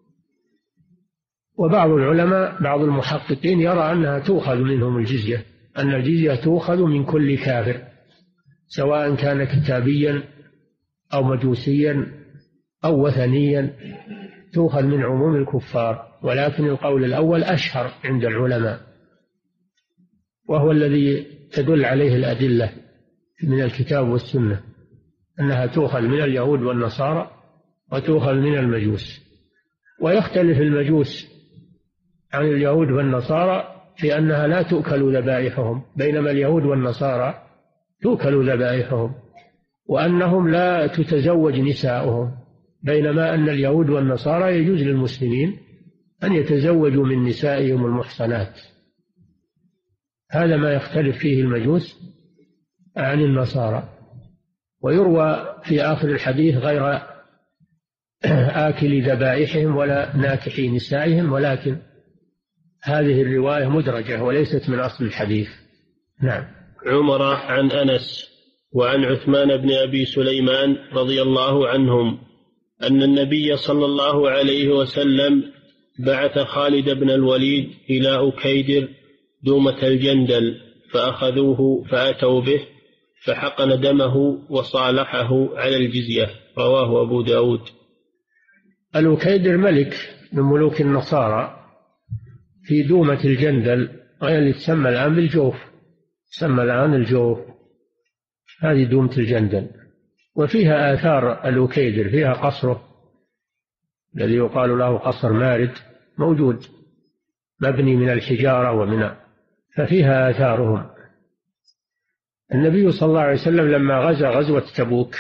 وبعض العلماء بعض المحققين يرى أنها تؤخذ منهم الجزية، أن الجزية تؤخذ من كل كافر سواء كان كتابيا أو مجوسيا أو وثنيا، تؤخذ من عموم الكفار. ولكن القول الأول أشهر عند العلماء، وهو الذي تدل عليه الأدلة من الكتاب والسنة، أنها تؤخذ من اليهود والنصارى وتؤخذ من المجوس. ويختلف المجوس عن اليهود والنصارى في أنها لا تؤكل ذبائحهم، بينما اليهود والنصارى تؤكل ذبائحهم، وأنهم لا تتزوج نساؤهم، بينما أن اليهود والنصارى يجوز للمسلمين أن يتزوجوا من نسائهم المحصنات هذا ما يختلف فيه المجوس عن النصارى. ويروى في آخر الحديث غير آكل ذبائحهم ولا ناكحي نسائهم، ولكن هذه الرواية مدرجة وليست من أصل الحديث. نعم. عمر عن أنس وعن عثمان بن أبي سليمان رضي الله عنهم أن النبي صلى الله عليه وسلم بعث خالد بن الوليد إلى أكيدر دومة الجندل فأخذوه فأتوا به فحقن دمه وصالحه على الجزية. رواه أبو داود. الأكيدر ملك من ملوك النصارى في دومة الجندل، غير اللي تسمى الآن بالجوف، تسمى الآن الجوف، هذه دومة الجندل. وفيها آثار الأكيدر، فيها قصره الذي يقال له قصر مارد موجود، مبني من الحجارة ومن ففيها آثارهم. النبي صلى الله عليه وسلم لما غزا غزوة تبوك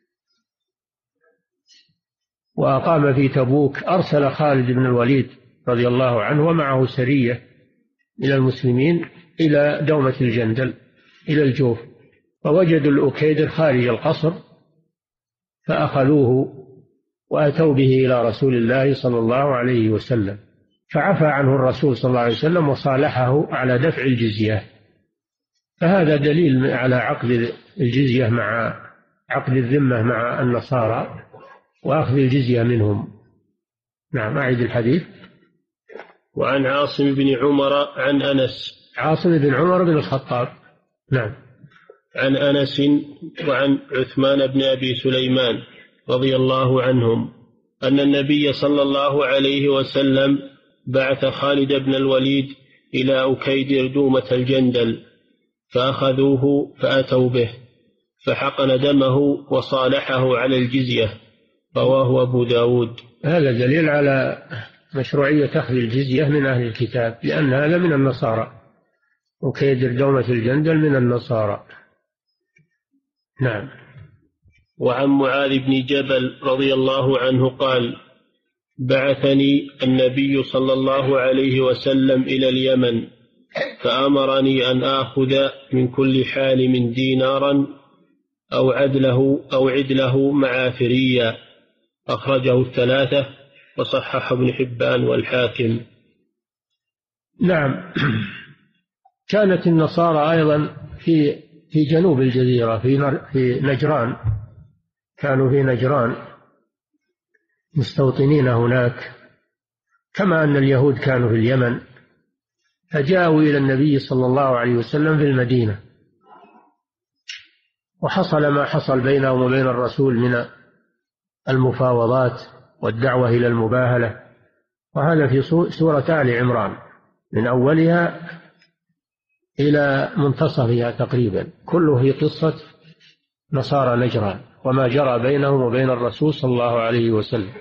وأقام في تبوك أرسل خالد بن الوليد رضي الله عنه ومعه سرية إلى المسلمين إلى دومة الجندل إلى الجوف، فوجدوا الأكيدر خارج القصر فأخذوه وأتوا به إلى رسول الله صلى الله عليه وسلم، فعفى عنه الرسول صلى الله عليه وسلم وصالحه على دفع الجزية. فهذا دليل على عقد الجزية مع عقد الذمة مع النصارى وأخذ الجزية منهم. نعم. أعيد الحديث. وعن عاصم بن عمر عن أنس. عاصم بن عمر بن الخطاب. نعم. عن أنس وعن عثمان بن أبي سليمان رضي الله عنهم أن النبي صلى الله عليه وسلم بعث خالد بن الوليد إلى أكيدر دومة الجندل فأخذوه فأتوا به فحقن دمه وصالحه على الجزية. رواه أبو داود. هذا دليل على مشروعية أخذ الجزية من أهل الكتاب، لأن هذا من النصارى، أكيدر دومة الجندل من النصارى. نعم. وعن معاذ بن جبل رضي الله عنه قال بعثني النبي صلى الله عليه وسلم إلى اليمن فأمرني أن آخذ من كل حالم دينارا أو عدله أو عدله معافريا. أخرجه الثلاثة وصحح ابن حبان والحاكم. نعم. كانت النصارى أيضا في في جنوب الجزيرة في في نجران، كانوا في نجران مستوطنين هناك، كما أن اليهود كانوا في اليمن، فجاءوا إلى النبي صلى الله عليه وسلم في المدينة، وحصل ما حصل بينهم وبين الرسول من المفاوضات والدعوة إلى المباهلة، وهذا في سورة آل عمران من أولها إلى منتصفها تقريبا، كله في قصة نصارى نجران وما جرى بينهم وبين الرسول صلى الله عليه وسلم.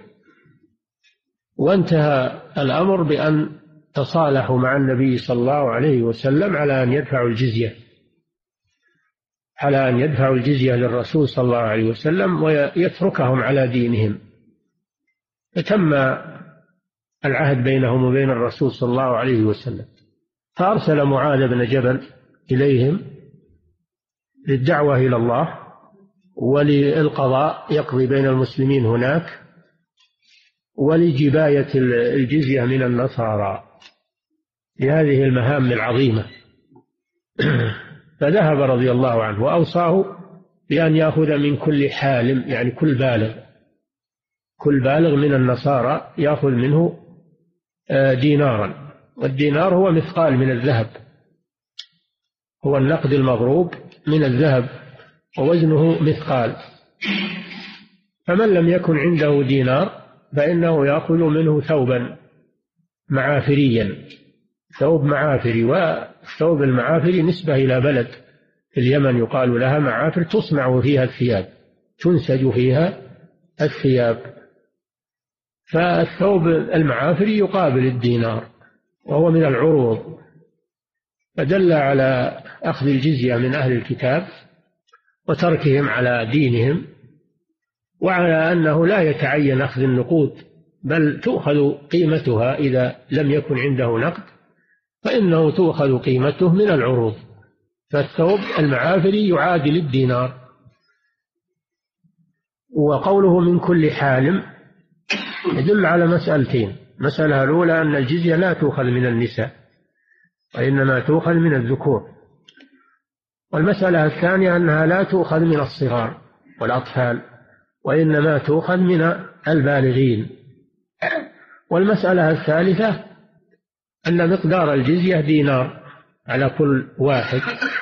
وانتهى الأمر بأن تصالحوا مع النبي صلى الله عليه وسلم على أن يدفعوا الجزية على أن يدفعوا الجزية للرسول صلى الله عليه وسلم ويتركهم على دينهم. فتم العهد بينهم وبين الرسول صلى الله عليه وسلم، فأرسل معاذ بن جبل إليهم للدعوة إلى الله وللقضاء يقضي بين المسلمين هناك ولجباية الجزية من النصارى لهذه المهام العظيمة. فذهب رضي الله عنه وأوصاه بأن يأخذ من كل حالم، يعني كل بالغ كل بالغ من النصارى يأخذ منه دينارا، والدينار هو مثقال من الذهب، هو النقد المضروب من الذهب ووزنه مثقال. فمن لم يكن عنده دينار فإنه يأخذ منه ثوبا معافريا، ثوب معافري، والثوب المعافري نسبة إلى بلد في اليمن يقال لها معافر، تصنع فيها الثياب، تنسج فيها الثياب، فالثوب المعافري يقابل الدينار وهو من العروض. فدل على أخذ الجزية من أهل الكتاب وتركهم على دينهم، وعلى أنه لا يتعين أخذ النقود، بل تؤخذ قيمتها إذا لم يكن عنده نقد، فإنه تؤخذ قيمته من العروض، فالثوب المعافري يعادل الدينار. وقوله من كل حالم يدل على مسألتين: المسألة الأولى أن الجزية لا تؤخذ من النساء وإنما تؤخذ من الذكور، والمسألة الثانية أنها لا تؤخذ من الصغار والأطفال وإنما تؤخذ من البالغين. والمسألة الثالثة أن مقدار الجزية دينار على كل واحد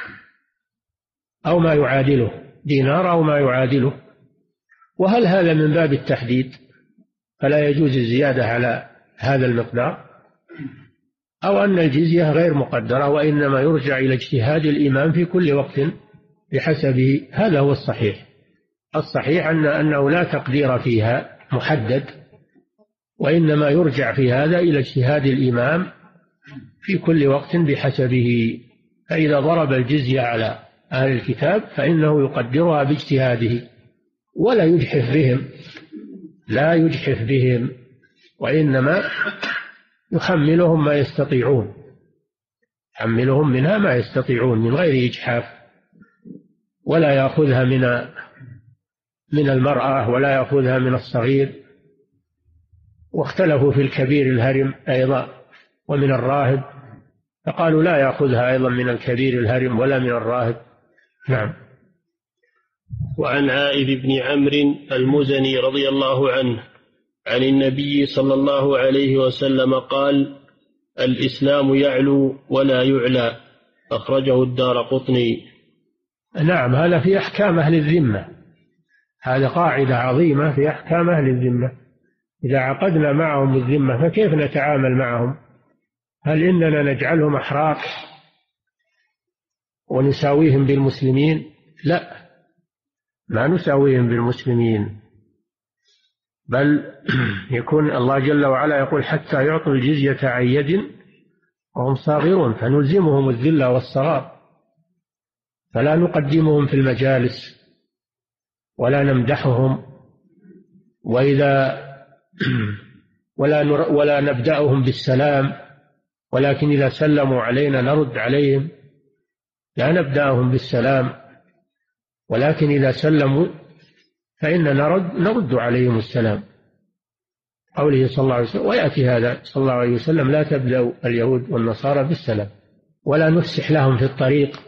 أو ما يعادله، دينار أو ما يعادله. وهل هذا من باب التحديد فلا يجوز الزيادة على هذا المقدار، أو أن الجزية غير مقدرة وإنما يرجع إلى اجتهاد الإمام في كل وقت بحسبه؟ هذا هو الصحيح. الصحيح أن أنه لا تقدير فيها محدد، وإنما يرجع في هذا إلى اجتهاد الإمام في كل وقت بحسبه. فإذا ضرب الجزية على أهل الكتاب فإنه يقدرها باجتهاده ولا يجحف بهم، لا يجحف بهم، وإنما يحملهم ما يستطيعون، يحملهم منها ما يستطيعون من غير إجحاف، ولا يأخذها من من المرأة ولا يأخذها من الصغير. واختلفوا في الكبير الهرم أيضا ومن الراهب، فقالوا لا يأخذها أيضا من الكبير الهرم ولا من الراهب. نعم. وعن عائذ بن عمرو المزني رضي الله عنه عن النبي صلى الله عليه وسلم قال: الإسلام يعلو ولا يعلى، أخرجه الدارقطني. نعم، هذا في أحكام أهل الذمة، هذا قاعدة عظيمة في أحكام أهل الذمة. إذا عقدنا معهم الذمة فكيف نتعامل معهم؟ هل إننا نجعلهم أحرار ونساويهم بالمسلمين؟ لا، ما نساويهم بالمسلمين، بل يكون الله جل وعلا يقول: حتى يعطوا الجزية عن يد وهم صاغرون، فنلزمهم الذل والصغار، فلا نقدمهم في المجالس ولا نمدحهم، وإذا ولا ولا نبدأهم بالسلام، ولكن إذا سلموا علينا نرد عليهم، لا نبدأهم بالسلام، ولكن إذا سلموا فإننا نرد, نرد عليهم السلام. قوله صلى الله عليه وسلم، ويأتي هذا صلى الله عليه وسلم: لا تبدأوا اليهود والنصارى بالسلام، ولا نفسح لهم في الطريق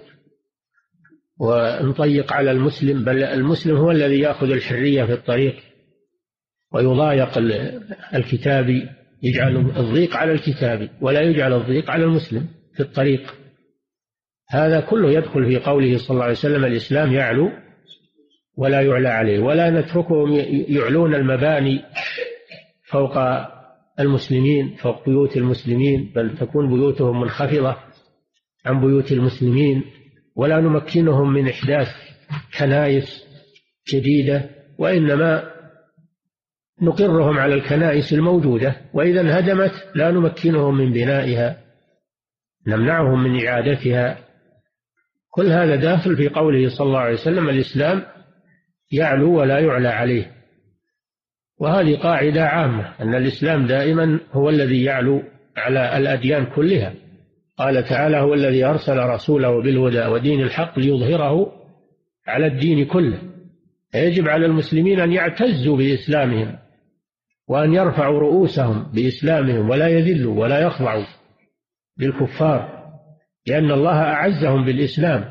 ونضيق على المسلم، بل المسلم هو الذي يأخذ الحرية في الطريق ويضايق الكتابي، يجعل الضيق على الكتابي ولا يجعل الضيق على المسلم في الطريق. هذا كله يدخل في قوله صلى الله عليه وسلم: الإسلام يعلو ولا يعلى عليه، ولا نتركهم يعلون المباني فوق المسلمين، فوق بيوت المسلمين، بل تكون بيوتهم منخفضة عن بيوت المسلمين، ولا نمكنهم من إحداث كنائس جديدة، وإنما نقرهم على الكنائس الموجودة، وإذا انهدمت لا نمكنهم من بنائها، نمنعهم من إعادتها. كل هذا داخل في قوله صلى الله عليه وسلم: الإسلام يعلو ولا يعلى عليه. وهذه قاعدة عامة، أن الإسلام دائما هو الذي يعلو على الأديان كلها. قال تعالى: هو الذي أرسل رسوله بالهدى ودين الحق ليظهره على الدين كله. يجب على المسلمين أن يعتزوا بإسلامهم وأن يرفعوا رؤوسهم بإسلامهم ولا يذلوا ولا يخضعوا للكفار، لأن الله أعزهم بالإسلام،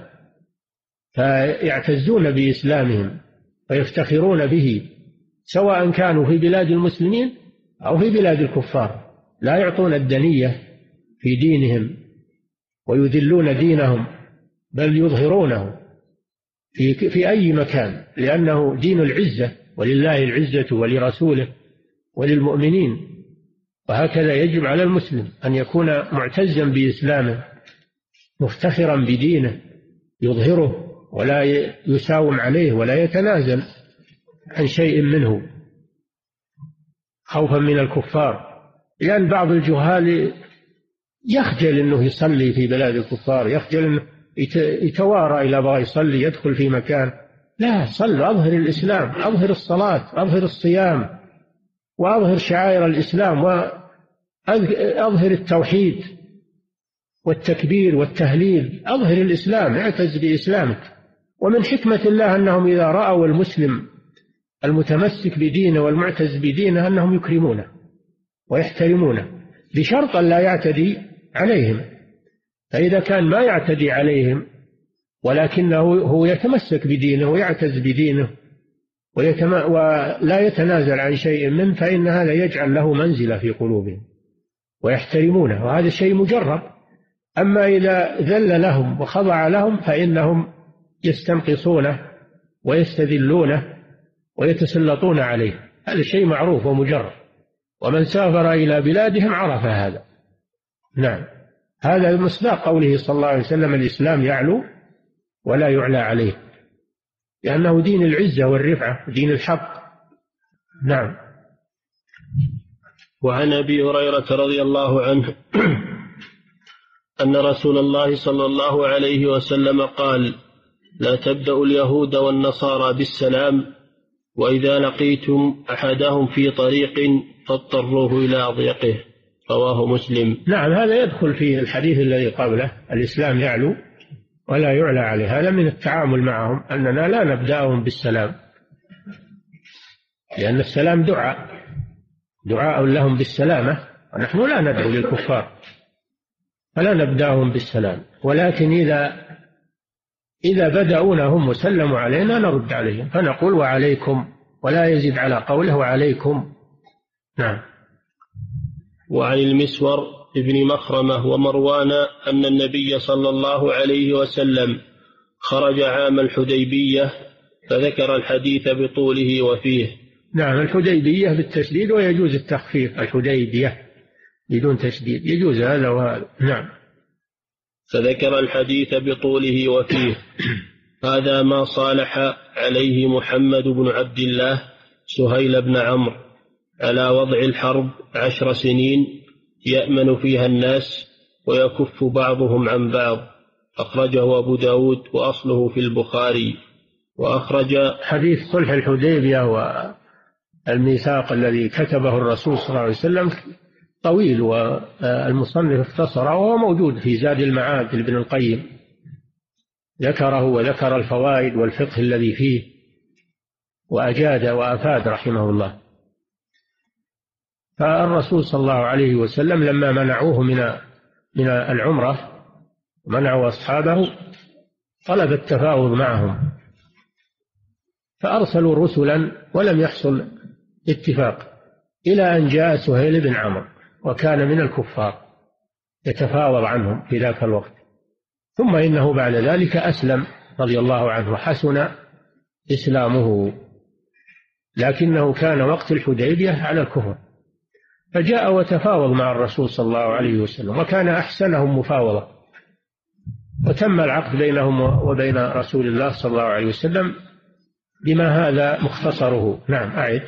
فيعتزون بإسلامهم ويفتخرون به، سواء كانوا في بلاد المسلمين أو في بلاد الكفار. لا يعطون الدنية في دينهم ويذلون دينهم، بل يظهرونه في, في أي مكان، لأنه دين العزة، ولله العزة ولرسوله وللمؤمنين. وهكذا يجب على المسلم أن يكون معتزا بإسلامه، مفتخرا بدينه، يظهره ولا يساوم عليه ولا يتنازل عن شيء منه خوفا من الكفار. لأن بعض الجهال يخجل أنه يصلي في بلاد الكفار، يخجل أنه يتوارى إلى بغى يصلي، يدخل في مكان. لا، صل، أظهر الإسلام، أظهر الصلاة، أظهر الصيام، وأظهر شعائر الإسلام، وأظهر التوحيد، والتكبير والتهليل، أظهر الإسلام، اعتز بإسلامك. ومن حكمة الله أنهم إذا رأوا المسلم المتمسك بدينه والمعتز بدينه أنهم يكرمونه ويحترمونه، بشرط أن لا يعتدي عليهم. فإذا كان ما يعتدي عليهم ولكنه هو يتمسك بدينه ويعتز بدينه ويتم... ولا يتنازل عن شيء منه، فإن هذا يجعل له منزلة في قلوبهم ويحترمونه، وهذا شيء مجرب. أما إذا ذل لهم وخضع لهم فإنهم يستنقصونه ويستذلونه ويتسلطون عليه، هذا شيء معروف ومجرب، ومن سافر إلى بلادهم عرف هذا. نعم، هذا مصداق قوله صلى الله عليه وسلم: الإسلام يعلو ولا يعلى عليه، لأنه دين العزة والرفعة، دين الحق. نعم. وعن أبي هريرة رضي الله عنه أن رسول الله صلى الله عليه وسلم قال: لا تبدأوا اليهود والنصارى بالسلام، وإذا لقيتم أحدهم في طريق فاضطروه إلى أضيقه. رواه مسلم. نعم، هذا يدخل في الحديث الذي قبله: الإسلام يعلو ولا يعلى عليه. هذا من التعامل معهم، أننا لا نبدأهم بالسلام، لأن السلام دعاء دعاء لهم بالسلامة، ونحن لا ندعو للكفار، فلا نبدأهم بالسلام. ولكن إذا إذا بدأونا هم وسلموا علينا نرد عليهم فنقول: وعليكم، ولا يزيد على قوله وعليكم. نعم. وعن المسور ابن مخرمة ومروان أن النبي صلى الله عليه وسلم خرج عام الحديبية فذكر الحديث بطوله وفيه. نعم، الحديبية بالتشديد ويجوز التخفيف، الحديبية بدون تشديد يجوز هذا وهذا. نعم. فذكر الحديث بطوله وفيه. هذا ما صالح عليه محمد بن عبد الله سهيل بن عمرو على وضع الحرب عشر سنين يأمن فيها الناس ويكف بعضهم عن بعض. أخرجه أبو داود وأصله في البخاري. وأخرج حديث صلح الحديبية والميثاق الذي كتبه الرسول صلى الله عليه وسلم طويل، والمصنف اختصره، وهو موجود في زاد المعاد لابن القيم، ذكره وذكر الفوائد والفقه الذي فيه، وأجاد وأفاد رحمه الله. فالرسول صلى الله عليه وسلم لما منعوه من من العمرة، منعوا أصحابه، طلب التفاوض معهم، فأرسلوا رسلا ولم يحصل اتفاق، إلى أن جاء سهيل بن عمرو وكان من الكفار يتفاوض عنهم في ذاك الوقت، ثم إنه بعد ذلك أسلم رضي الله عنه وحسن إسلامه، لكنه كان وقت الحديبية على الكفر، فجاء وتفاوض مع الرسول صلى الله عليه وسلم، وكان أحسنهم مفاوضة، وتم العقد بينهم وبين رسول الله صلى الله عليه وسلم بما هذا مختصره. نعم، أعد.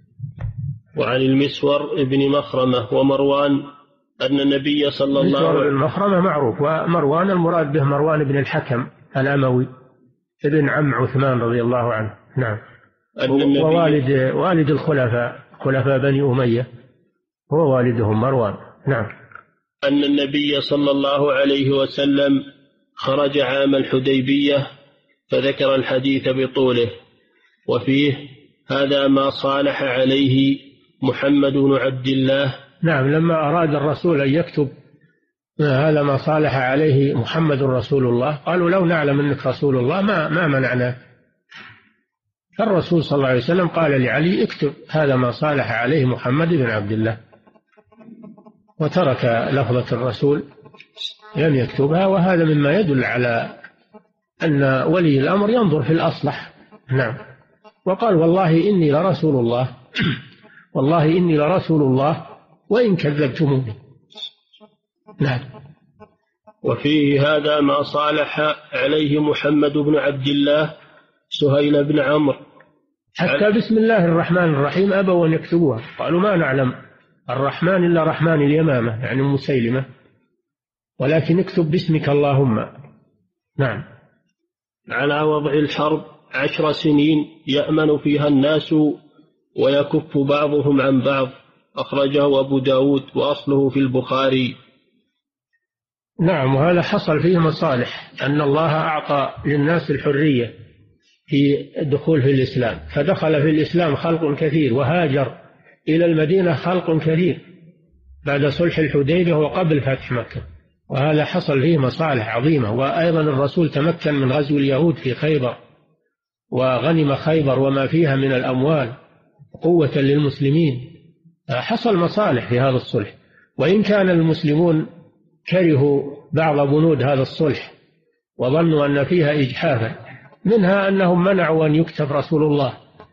وعن المسور ابن مخرمة ومروان أن النبي صلى الله عليه وسلم. المخرمة معروف، ومروان المراد به مروان بن الحكم الأموي ابن عم عثمان رضي الله عنه. نعم. ووالد والد الخلفاء خلفاء بني أمية، هو والدهم مروان. نعم. أن النبي صلى الله عليه وسلم خرج عام الحديبية فذكر الحديث بطوله وفيه. هذا ما صالح عليه محمد بن عبد الله. نعم، لما أراد الرسول أن يكتب هذا ما صالح عليه محمد رسول الله، قالوا لو نعلم أنك رسول الله ما ما منعناه. فالرسول صلى الله عليه وسلم قال لعلي: اكتب هذا ما صالح عليه محمد بن عبد الله، وترك لفظة الرسول لم يكتبها، وهذا مما يدل على أن ولي الأمر ينظر في الأصلح. نعم. وقال: والله إني لرسول الله والله إني لرسول الله وإن كذبتموني. نعم. وفيه هذا ما صالح عليه محمد بن عبد الله سهيل بن عمرو. حتى بسم الله الرحمن الرحيم أبوا أن يكتبوها، قالوا ما نعلم الرحمن إلا رحمن اليمامة، يعني مسيلمة، ولكن اكتب باسمك اللهم. نعم. على وضع الحرب عشر سنين يأمن فيها الناس ويكف بعضهم عن بعض. أخرجه أبو داود وأصله في البخاري. نعم، وهذا حصل فيه مصالح، أن الله أعطى للناس الحرية في الدخول في الإسلام، فدخل في الإسلام خلق كثير، وهاجر إلى المدينة خلق كثير بعد صلح الحديبية وقبل فتح مكة، وهذا حصل فيه مصالح عظيمة. وأيضا الرسول تمكن من غزو اليهود في خيبر، وغنم خيبر وما فيها من الأموال قوة للمسلمين. حصل مصالح في هذا الصلح، وإن كان المسلمون كرهوا بعض بنود هذا الصلح وظنوا أن فيها إجحافا، منها أنهم منعوا أن يكتب رسول الله،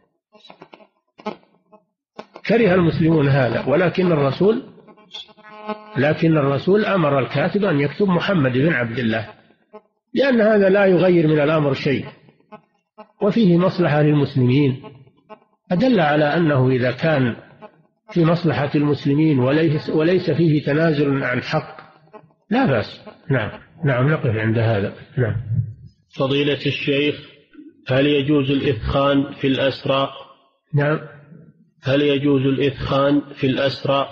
كره المسلمون هذا، ولكن الرسول لكن الرسول أمر الكاتب أن يكتب محمد بن عبد الله، لأن هذا لا يغير من الأمر شيء وفيه مصلحة للمسلمين. أدل على أنه إذا كان في مصلحة المسلمين وليس, وليس فيه تنازل عن حق لا بأس. نعم نعم نقف عند هذا. نعم. فضيلة الشيخ، هل يجوز الإثخان في الأسرى؟ نعم. هل يجوز الإثخان في الأسرى؟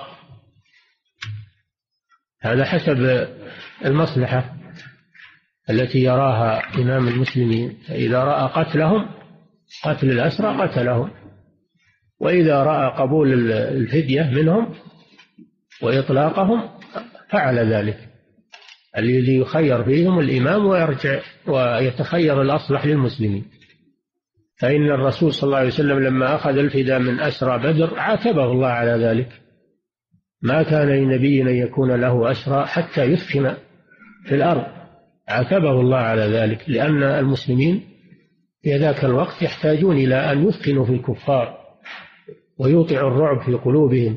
هذا حسب المصلحة التي يراها إمام المسلمين، إذا رأى قتلهم قتل الأسرى قتلهم، وإذا رأى قبول الفدية منهم وإطلاقهم فعل ذلك. الذي يخير فيهم الإمام ويرجع ويتخير الأصلح للمسلمين. فإن الرسول صلى الله عليه وسلم لما أخذ الفداء من أسرى بدر عاتبه الله على ذلك، ما كان لنبي أن يكون له أسرى حتى يثخن في الأرض، عاتبه الله على ذلك، لأن المسلمين في ذاك الوقت يحتاجون إلى أن يثخنوا في الكفار ويوقعوا الرعب في قلوبهم.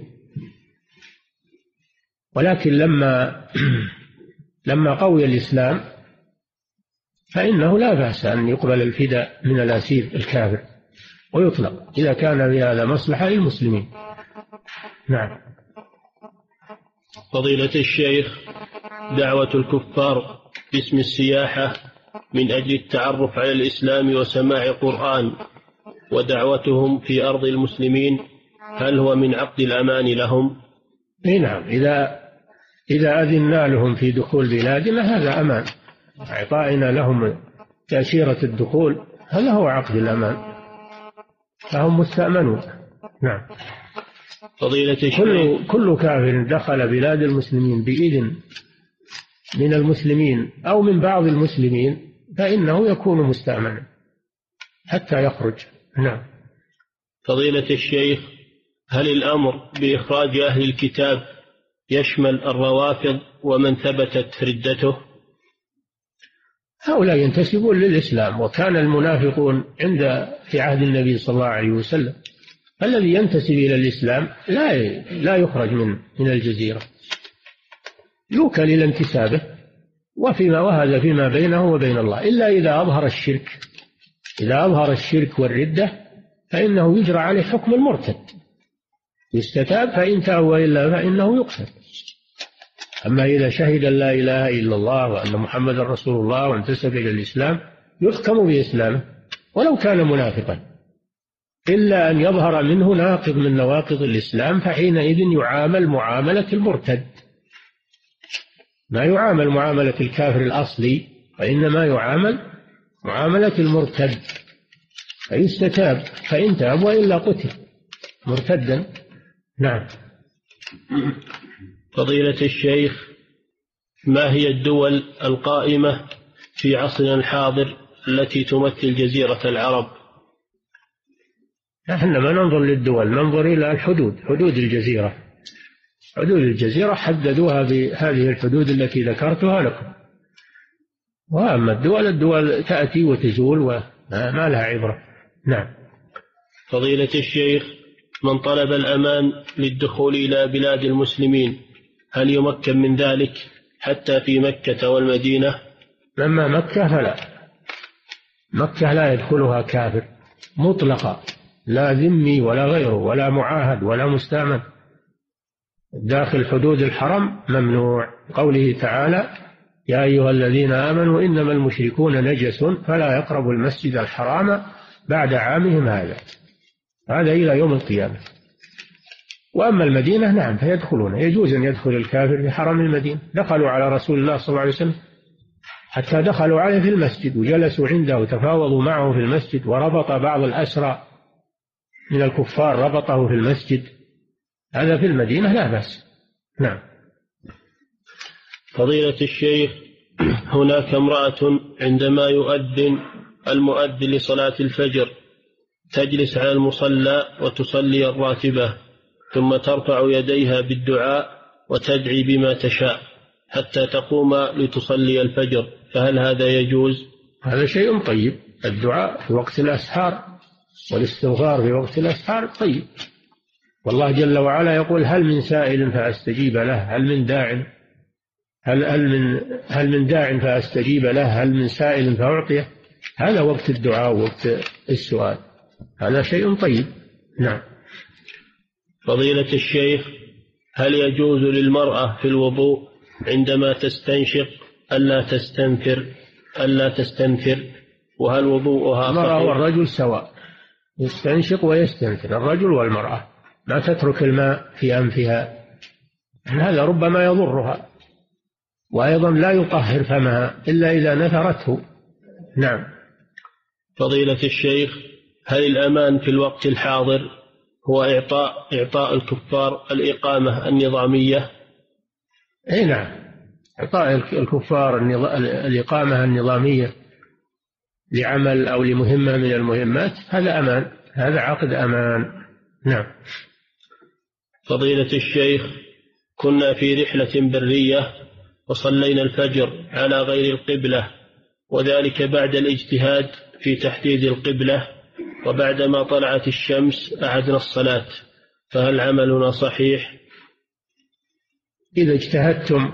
ولكن لما لما قوي الإسلام فإنه لا بأس أن يقبل الفداء من الأسير الكافر ويطلق إذا كان بهذا مصلحة للمسلمين. نعم. فضيلة الشيخ، دعوة الكفار باسم السياحة من أجل التعرف على الإسلام وسماع قرآن ودعوتهم في أرض المسلمين، هل هو من عقد الأمان لهم؟ نعم، إذا إذا أذنا لهم في دخول بلادنا هذا أمان، إعطائنا لهم تأشيرة الدخول هذا هو عقد الأمان، فهم مستأمنون. نعم. فضيلة الشيخ، كل, كل كافر دخل بلاد المسلمين بإذن من المسلمين أو من بعض المسلمين فإنه يكون مستأمنا حتى يخرج. نعم. فضيلة الشيخ، هل الأمر بإخراج أهل الكتاب يشمل الروافض ومن ثبتت ردته؟ هؤلاء ينتسبون للإسلام، وكان المنافقون عند في عهد النبي صلى الله عليه وسلم، الذي ينتسب إلى الإسلام لا لا يخرج من من الجزيرة، يوكل إلى انتسابه وفيما وهذا فيما بينه وبين الله، إلا إذا أظهر الشرك. إذا أظهر الشرك والردة فإنه يجرى عليه حكم المرتد، يستتاب، فإن تاب وإلا فإنه يقتل. أما إذا شهد أن لا إله إلا الله وأن محمد رسول الله وانتسب إلى الإسلام يحكم بإسلامه ولو كان منافقا، إلا أن يظهر منه ناقض من نواقض الإسلام، فحينئذ يعامل معاملة المرتد، ما يعامل معاملة الكافر الأصلي، وإنما يعامل معاملة المرتد، فيستتاب، فإن تاب وإلا قتل مرتدا. نعم. فضيلة الشيخ، ما هي الدول القائمة في عصرنا الحاضر التي تمثل جزيرة العرب؟ نحن ما ننظر للدول، ننظر إلى الحدود، حدود الجزيرة. حدود الجزيرة حددوها بهذه الحدود التي ذكرتها لكم، وأما الدول الدول تأتي وتزول وما لها عبرة. نعم. فضيلة الشيخ، من طلب الأمان للدخول إلى بلاد المسلمين هل يمكن من ذلك حتى في مكة والمدينة؟ لما مكة فلا، مكة لا يدخلها كافر مطلقا، لا ذمي ولا غيره ولا معاهد ولا مستأمن. داخل حدود الحرم ممنوع، قوله تعالى: يا أيها الذين آمنوا إنما المشركون نجس فلا يقربوا المسجد الحرام بعد عامهم هذا، هذا إلى يوم القيامة. وأما المدينة نعم فيدخلون، يجوز أن يدخل الكافر في حرم المدينة. دخلوا على رسول الله صلى الله عليه وسلم حتى دخلوا عليه في المسجد وجلسوا عنده وتفاوضوا معه في المسجد، وربط بعض الأسرى من الكفار ربطه في المسجد، هذا في المدينة لا بأس. نعم. فضيلة الشيخ، هناك امرأة عندما يؤذن المؤذن لصلاة الفجر تجلس على المصلى وتصلي الراتبة، ثم ترفع يديها بالدعاء وتدعي بما تشاء حتى تقوم لتصلي الفجر، فهل هذا يجوز؟ هذا شيء طيب، الدعاء في وقت الأسحار والاستغفار في وقت الأسحار طيب، والله جل وعلا يقول هل من سائل فأستجيب له، هل من داع هل هل من هل من داع فأستجيب له، هل من سائل فأعطيه. هذا وقت الدعاء ووقت السؤال، هذا شيء طيب. نعم. فضيلة الشيخ، هل يجوز للمرأة في الوضوء عندما تستنشق ألا تستنفر ألا تستنفر وهل وضوءها المرأة والرجل سواء، يستنشق ويستنفر الرجل والمرأة، ما تترك الماء في أنفها، هذا ربما يضرها، وأيضا لا يطهر فمها إلا إذا نثرته. نعم. فضيلة الشيخ، هل الأمان في الوقت الحاضر هو إعطاء إعطاء الكفار الإقامة النظامية؟ أي نعم، إعطاء الكفار الإقامة النظامية لعمل أو لمهمة من المهمات هذا أمان، هذا عقد أمان. نعم. فضيلة الشيخ، كنا في رحلة برية وصلينا الفجر على غير القبلة، وذلك بعد الاجتهاد في تحديد القبلة، وبعدما طلعت الشمس أعدنا الصلاة، فهل عملنا صحيح؟ إذا اجتهدتم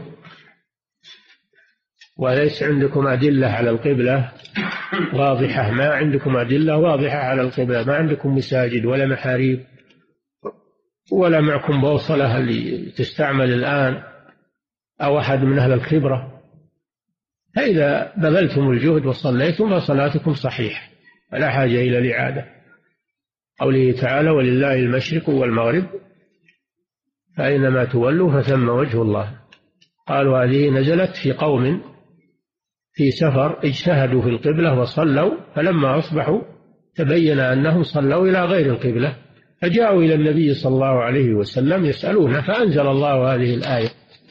وليس عندكم أدلة على القبلة واضحة، ما عندكم أدلة واضحة على القبلة، ما عندكم مساجد ولا محاريب ولا معكم بوصلة اللي تستعمل الآن أو أحد من أهل الخبرة، فإذا بذلتم الجهد وصليتم فصلاتكم صحيح ولا حاجة إلى الإعادة. قوله تعالى ولله المشرق والمغرب فأينما تولوا فثم وجه الله. قالوا هذه نزلت في قوم في سفر اجتهدوا في القبلة وصلوا، فلما أصبحوا تبين أنهم صلوا إلى غير القبلة، فجاءوا إلى النبي صلى الله عليه وسلم يسألونه، فأنزل الله هذه الآية.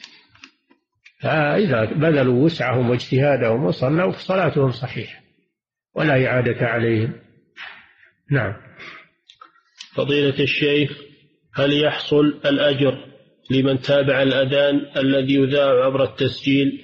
فإذا بذلوا وسعهم واجتهادهم وصلوا فصلاتهم صحيحة ولا إعادة عليهم. نعم. فضيلة الشيخ، هل يحصل الأجر لمن تابع الأذان الذي يذاع عبر التسجيل؟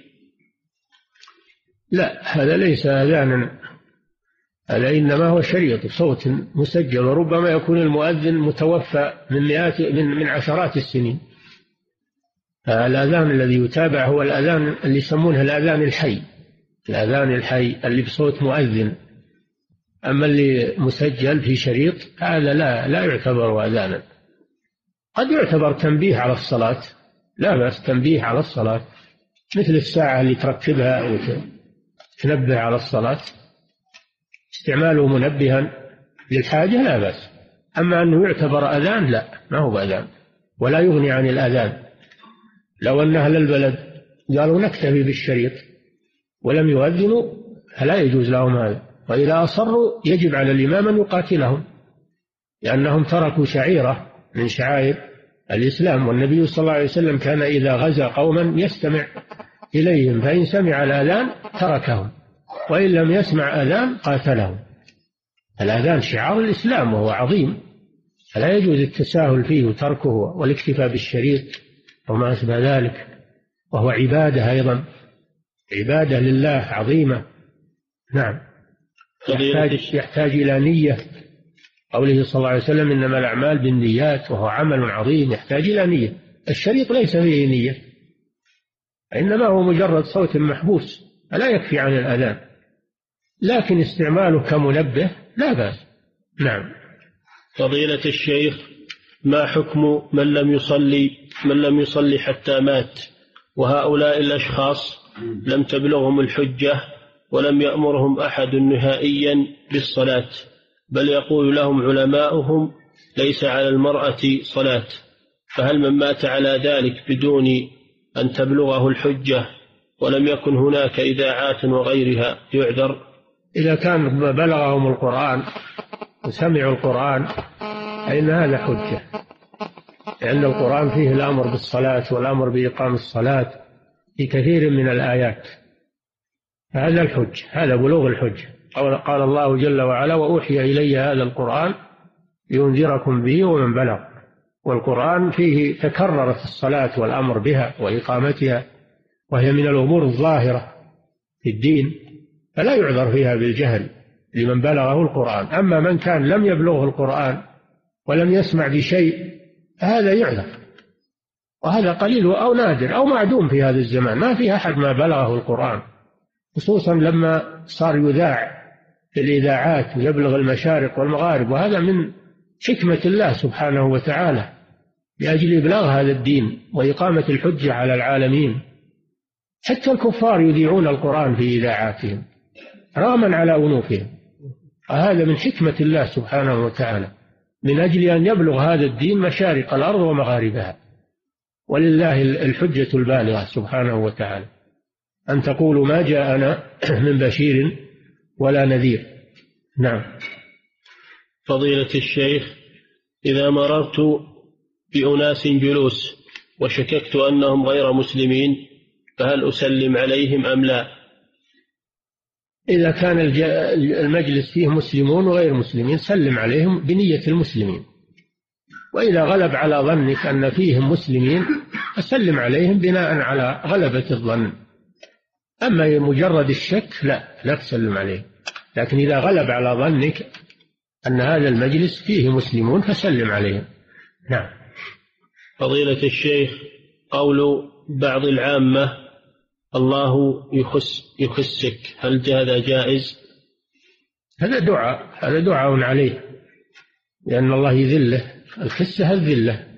لا، هذا ليس أذانا، هذا إنما هو شريط صوت مسجل، وربما يكون المؤذن متوفى من مئات من من عشرات السنين. الأذان الذي يتابع هو الأذان اللي يسمونه الأذان الحي، الأذان الحي اللي بصوت مؤذن. أما اللي مسجل في شريط هذا لا لا يعتبر أذانا. قد يعتبر تنبيه على الصلاة، لا بأس، تنبيه على الصلاة مثل الساعة اللي تركبها وتنبه على الصلاة، استعماله منبها للحاجة لا بأس. أما أنه يعتبر أذان لا، ما هو أذان ولا يغني عن الأذان. لو أن أهل البلد قالوا نكتفي بالشريط ولم يؤذنوا فلا يجوز لهم هذا، وإذا أصروا يجب على الإمام أن يقاتلهم، لأنهم تركوا شعيرة من شعائر الإسلام. والنبي صلى الله عليه وسلم كان إذا غزا قوما يستمع إليهم، فإن سمع الآذان تركهم، وإن لم يسمع آذان قاتلهم. الآذان شعار الإسلام وهو عظيم، فلا يجوز التساهل فيه وتركه والاكتفاء بالشريط وما أشبه ذلك، وهو عبادة أيضا، عبادة لله عظيمة. نعم. يحتاج, يحتاج إلى نية. قوله صلى الله عليه وسلم إنما الأعمال بالنيات، وهو عمل عظيم يحتاج إلى نية. الشريط ليس فيه نية، إنما هو مجرد صوت محبوس فلا يكفي عن الأذان، لكن استعماله كمنبه لا بأس. نعم. فضيلة الشيخ، ما حكم من لم يصلي من لم يصلي حتى مات، وهؤلاء الأشخاص لم تبلغهم الحجة ولم يأمرهم أحد نهائيا بالصلاة، بل يقول لهم علماؤهم ليس على المرأة صلاة، فهل من مات على ذلك بدون أن تبلغه الحجة ولم يكن هناك إذاعات وغيرها يعذر؟ إذا كان بلغهم القرآن وسمعوا القرآن فإن هذا حجة، لأن القرآن فيه الأمر بالصلاة والأمر بإقام الصلاة في كثير من الآيات، هذا الحج، هذا بلوغ الحج. قال الله جل وعلا: وأوحي إلي هذا القرآن لينذركم به ومن بلغ. والقرآن فيه تكررت الصلاة والأمر بها وإقامتها، وهي من الأمور الظاهرة في الدين، فلا يعذر فيها بالجهل لمن بلغه القرآن. أما من كان لم يبلغه القرآن ولم يسمع بشيء هذا يعذر، وهذا قليل أو نادر أو معدوم في هذا الزمان، ما في أحد ما بلغه القرآن، خصوصا لما صار يذاع في الإذاعات ويبلغ المشارق والمغارب، وهذا من حكمة الله سبحانه وتعالى لأجل إبلاغ هذا الدين وإقامة الحجة على العالمين. حتى الكفار يذيعون القرآن في إذاعاتهم راما على أنوفهم، وهذا من حكمة الله سبحانه وتعالى من أجل أن يبلغ هذا الدين مشارق الأرض ومغاربها، ولله الحجة البالغة سبحانه وتعالى، أن تقولوا ما جاءنا من بشير ولا نذير. نعم. فضيلة الشيخ، إذا مررت بأناس جلوس وشككت أنهم غير مسلمين فهل أسلم عليهم أم لا؟ إذا كان المجلس فيه مسلمون وغير مسلمين سلم عليهم بنية المسلمين، وإذا غلب على ظنك أن فيهم مسلمين فسلم عليهم بناء على غلبة الظن. أما مجرد الشك لا لا تسلم عليهم، لكن إذا غلب على ظنك أن هذا المجلس فيه مسلمون فسلم عليهم. نعم. فضيلة الشيخ، قول بعض العامة الله يخس يخسك، هل هذا جائز؟ هذا دعاء، هذا دعاء عليه، لأن الله يذله، الخسة الذلة،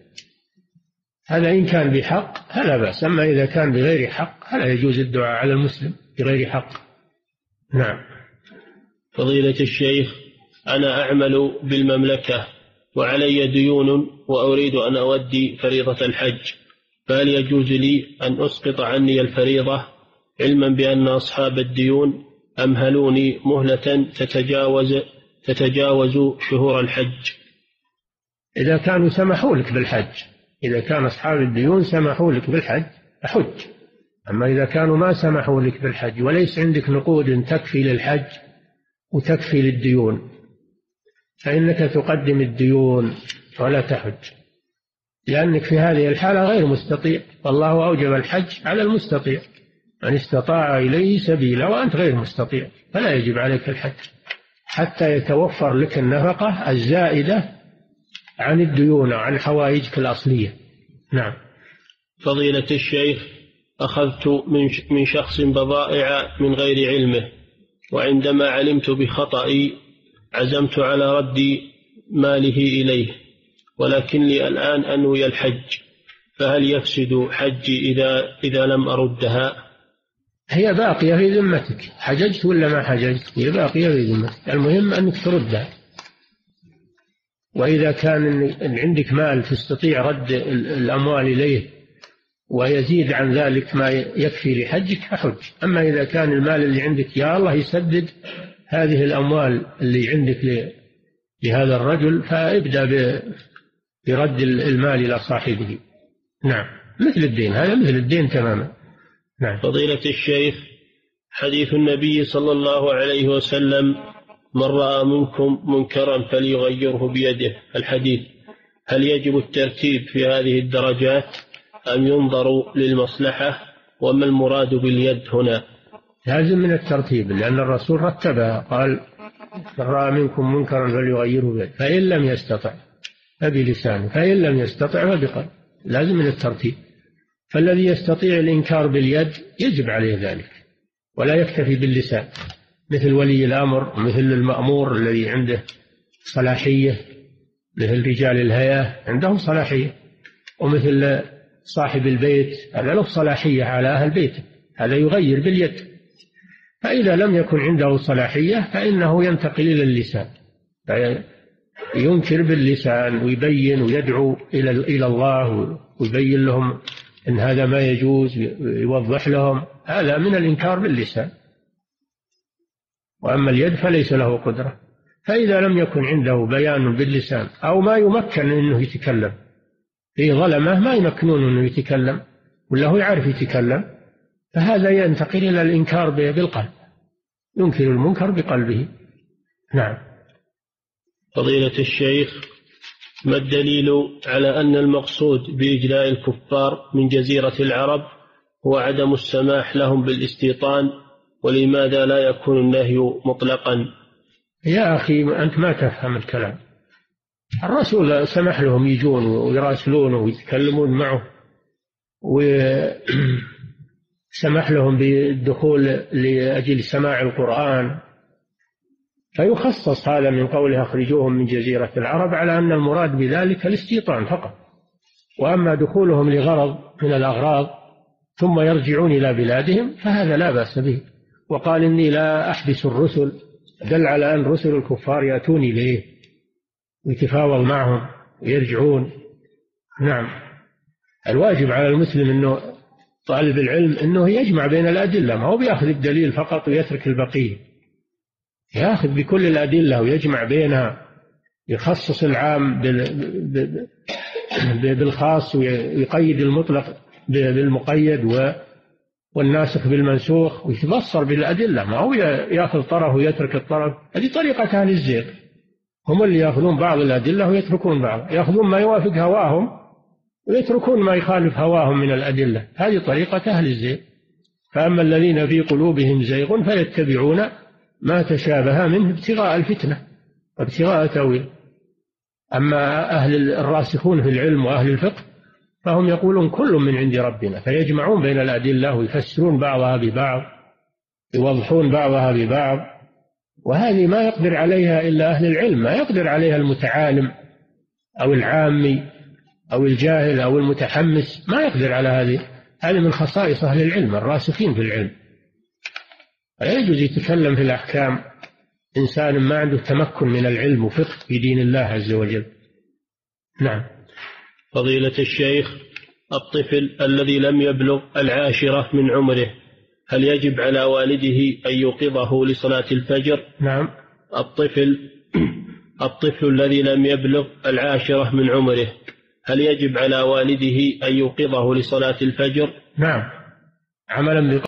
هذا إن كان بحق فلا بأس، أما إذا كان بغير حق فلا يجوز الدعاء على المسلم بغير حق. نعم. فضيلة الشيخ، أنا أعمل بالمملكة وعلي ديون وأريد أن أودي فريضة الحج، فهل يجوز لي أن أسقط عني الفريضة علما بأن أصحاب الديون أمهلوني مهلة تتجاوز تتجاوز شهور الحج؟ إذا كانوا سمحوا لك بالحج، إذا كان أصحاب الديون سمحوا لك بالحج فحج. أما إذا كانوا ما سمحوا لك بالحج وليس عندك نقود تكفي للحج وتكفي للديون فإنك تقدم الديون ولا تحج، لأنك في هذه الحالة غير مستطيع، والله أوجب الحج على المستطيع، من استطاع إليه سبيلا، وأنت غير مستطيع فلا يجب عليك الحج حتى يتوفر لك النفقة الزائدة عن الديون وعن حوائجك الأصلية. نعم. فضيلة الشيخ، أخذت من شخص بضائع من غير علمه، وعندما علمت بخطئي عزمت على رد ماله إليه، ولكن لي الآن أنوي الحج، فهل يفسد حجي إذا, إذا لم أردها؟ هي باقية في ذمتك، حججت ولا ما حججت هي باقية في ذمتك، المهم أنك تردها. وإذا كان عندك مال تستطيع رد الأموال إليه ويزيد عن ذلك ما يكفي لحجك فحج. أما إذا كان المال اللي عندك يا الله يسدد هذه الأموال اللي عندك لهذا الرجل فابدأ برد المال إلى صاحبه. نعم، مثل الدين، هذا مثل الدين تماما. نعم. فضيلة الشيخ، حديث النبي صلى الله عليه وسلم من رأى منكم منكرا فليغيره بيده، الحديث، هل يجب الترتيب في هذه الدرجات أم ينظر للمصلحة؟ وما المراد باليد هنا؟ لازم من الترتيب، لأن الرسول رتبها، قال من رأى منكم منكرا فليغيره بيده، فإن لم يستطع فبلسانه، فإن لم يستطع فبقلبه، لازم من الترتيب. فالذي يستطيع الإنكار باليد يجب عليه ذلك، ولا يكتفي باللسان، مثل ولي الأمر، مثل المأمور الذي عنده صلاحية، مثل رجال الهيئة عندهم صلاحية، ومثل صاحب البيت هذا له صلاحية على أهل بيته، هذا يغير باليد. فإذا لم يكن عنده صلاحية فإنه ينتقل إلى اللسان، ينكر باللسان ويبين ويدعو إلى إلى الله ويبين لهم أن هذا ما يجوز، يوضح لهم، هذا من الإنكار باللسان. وأما اليد فليس له قدرة. فإذا لم يكن عنده بيان باللسان أو ما يمكن أنه يتكلم، في ظلمة ما يمكنون أنه يتكلم ولا هو يعرف يتكلم، فهذا ينتقل إلى الإنكار بالقلب، ينكر المنكر بقلبه. نعم. فضيلة الشيخ، ما الدليل على أن المقصود بإجلاء الكفار من جزيرة العرب هو عدم السماح لهم بالاستيطان، ولماذا لا يكون النهي مطلقا؟ يا أخي أنت ما تفهم الكلام. الرسول سمح لهم يجون ويراسلونه ويتكلمون معه، وسمح لهم بالدخول لأجل سماع القرآن، فيخصص هذا من قوله أخرجوهم من جزيرة العرب على أن المراد بذلك الاستيطان فقط. وأما دخولهم لغرض من الأغراض ثم يرجعون إلى بلادهم فهذا لا بأس به. وقال إني لا أحبس الرسل، دل على أن رسل الكفار يأتون إليه ويتفاوض معهم ويرجعون. نعم. الواجب على المسلم أنه طالب العلم أنه يجمع بين الأدلة، ما هو بيأخذ الدليل فقط ويترك البقية، يأخذ بكل الأدلة ويجمع بينها، يخصص العام بالخاص ويقيد المطلق بالمقيد والناسخ بالمنسوخ، ويتبصر بالأدلة، ما هو يأخذ طرف ويترك الطرف. هذه طريقة أهل الزيغ، هم اللي يأخذون بعض الأدلة ويتركون بعض، يأخذون ما يوافق هواهم ويتركون ما يخالف هواهم من الأدلة. هذه طريقة أهل الزيغ. فأما الذين في قلوبهم زيغ فيتبعون ما تشابه منه ابتغاء الفتنة وابتغاء تأويل. أما أهل الراسخون في العلم وأهل الفقه فهم يقولون كل من عند ربنا، فيجمعون بين الأدلة ويفسرون بعضها ببعض، يوضحون بعضها ببعض. وهذه ما يقدر عليها إلا أهل العلم، ما يقدر عليها المتعالم أو العامي أو الجاهل أو المتحمس، ما يقدر على هذه. هذه من خصائص أهل العلم الراسخين في العلم. لا يجوز يتكلم في الأحكام إنسان ما عنده تمكن من العلم وفقه في دين الله عز وجل. نعم. فضيلة الشيخ، الطفل الذي لم يبلغ العاشرة من عمره هل يجب على والده أن يوقظه لصلاة الفجر؟ نعم. الطفل الطفل الذي لم يبلغ العاشرة من عمره هل يجب على والده أن يوقظه لصلاة الفجر؟ نعم، عملا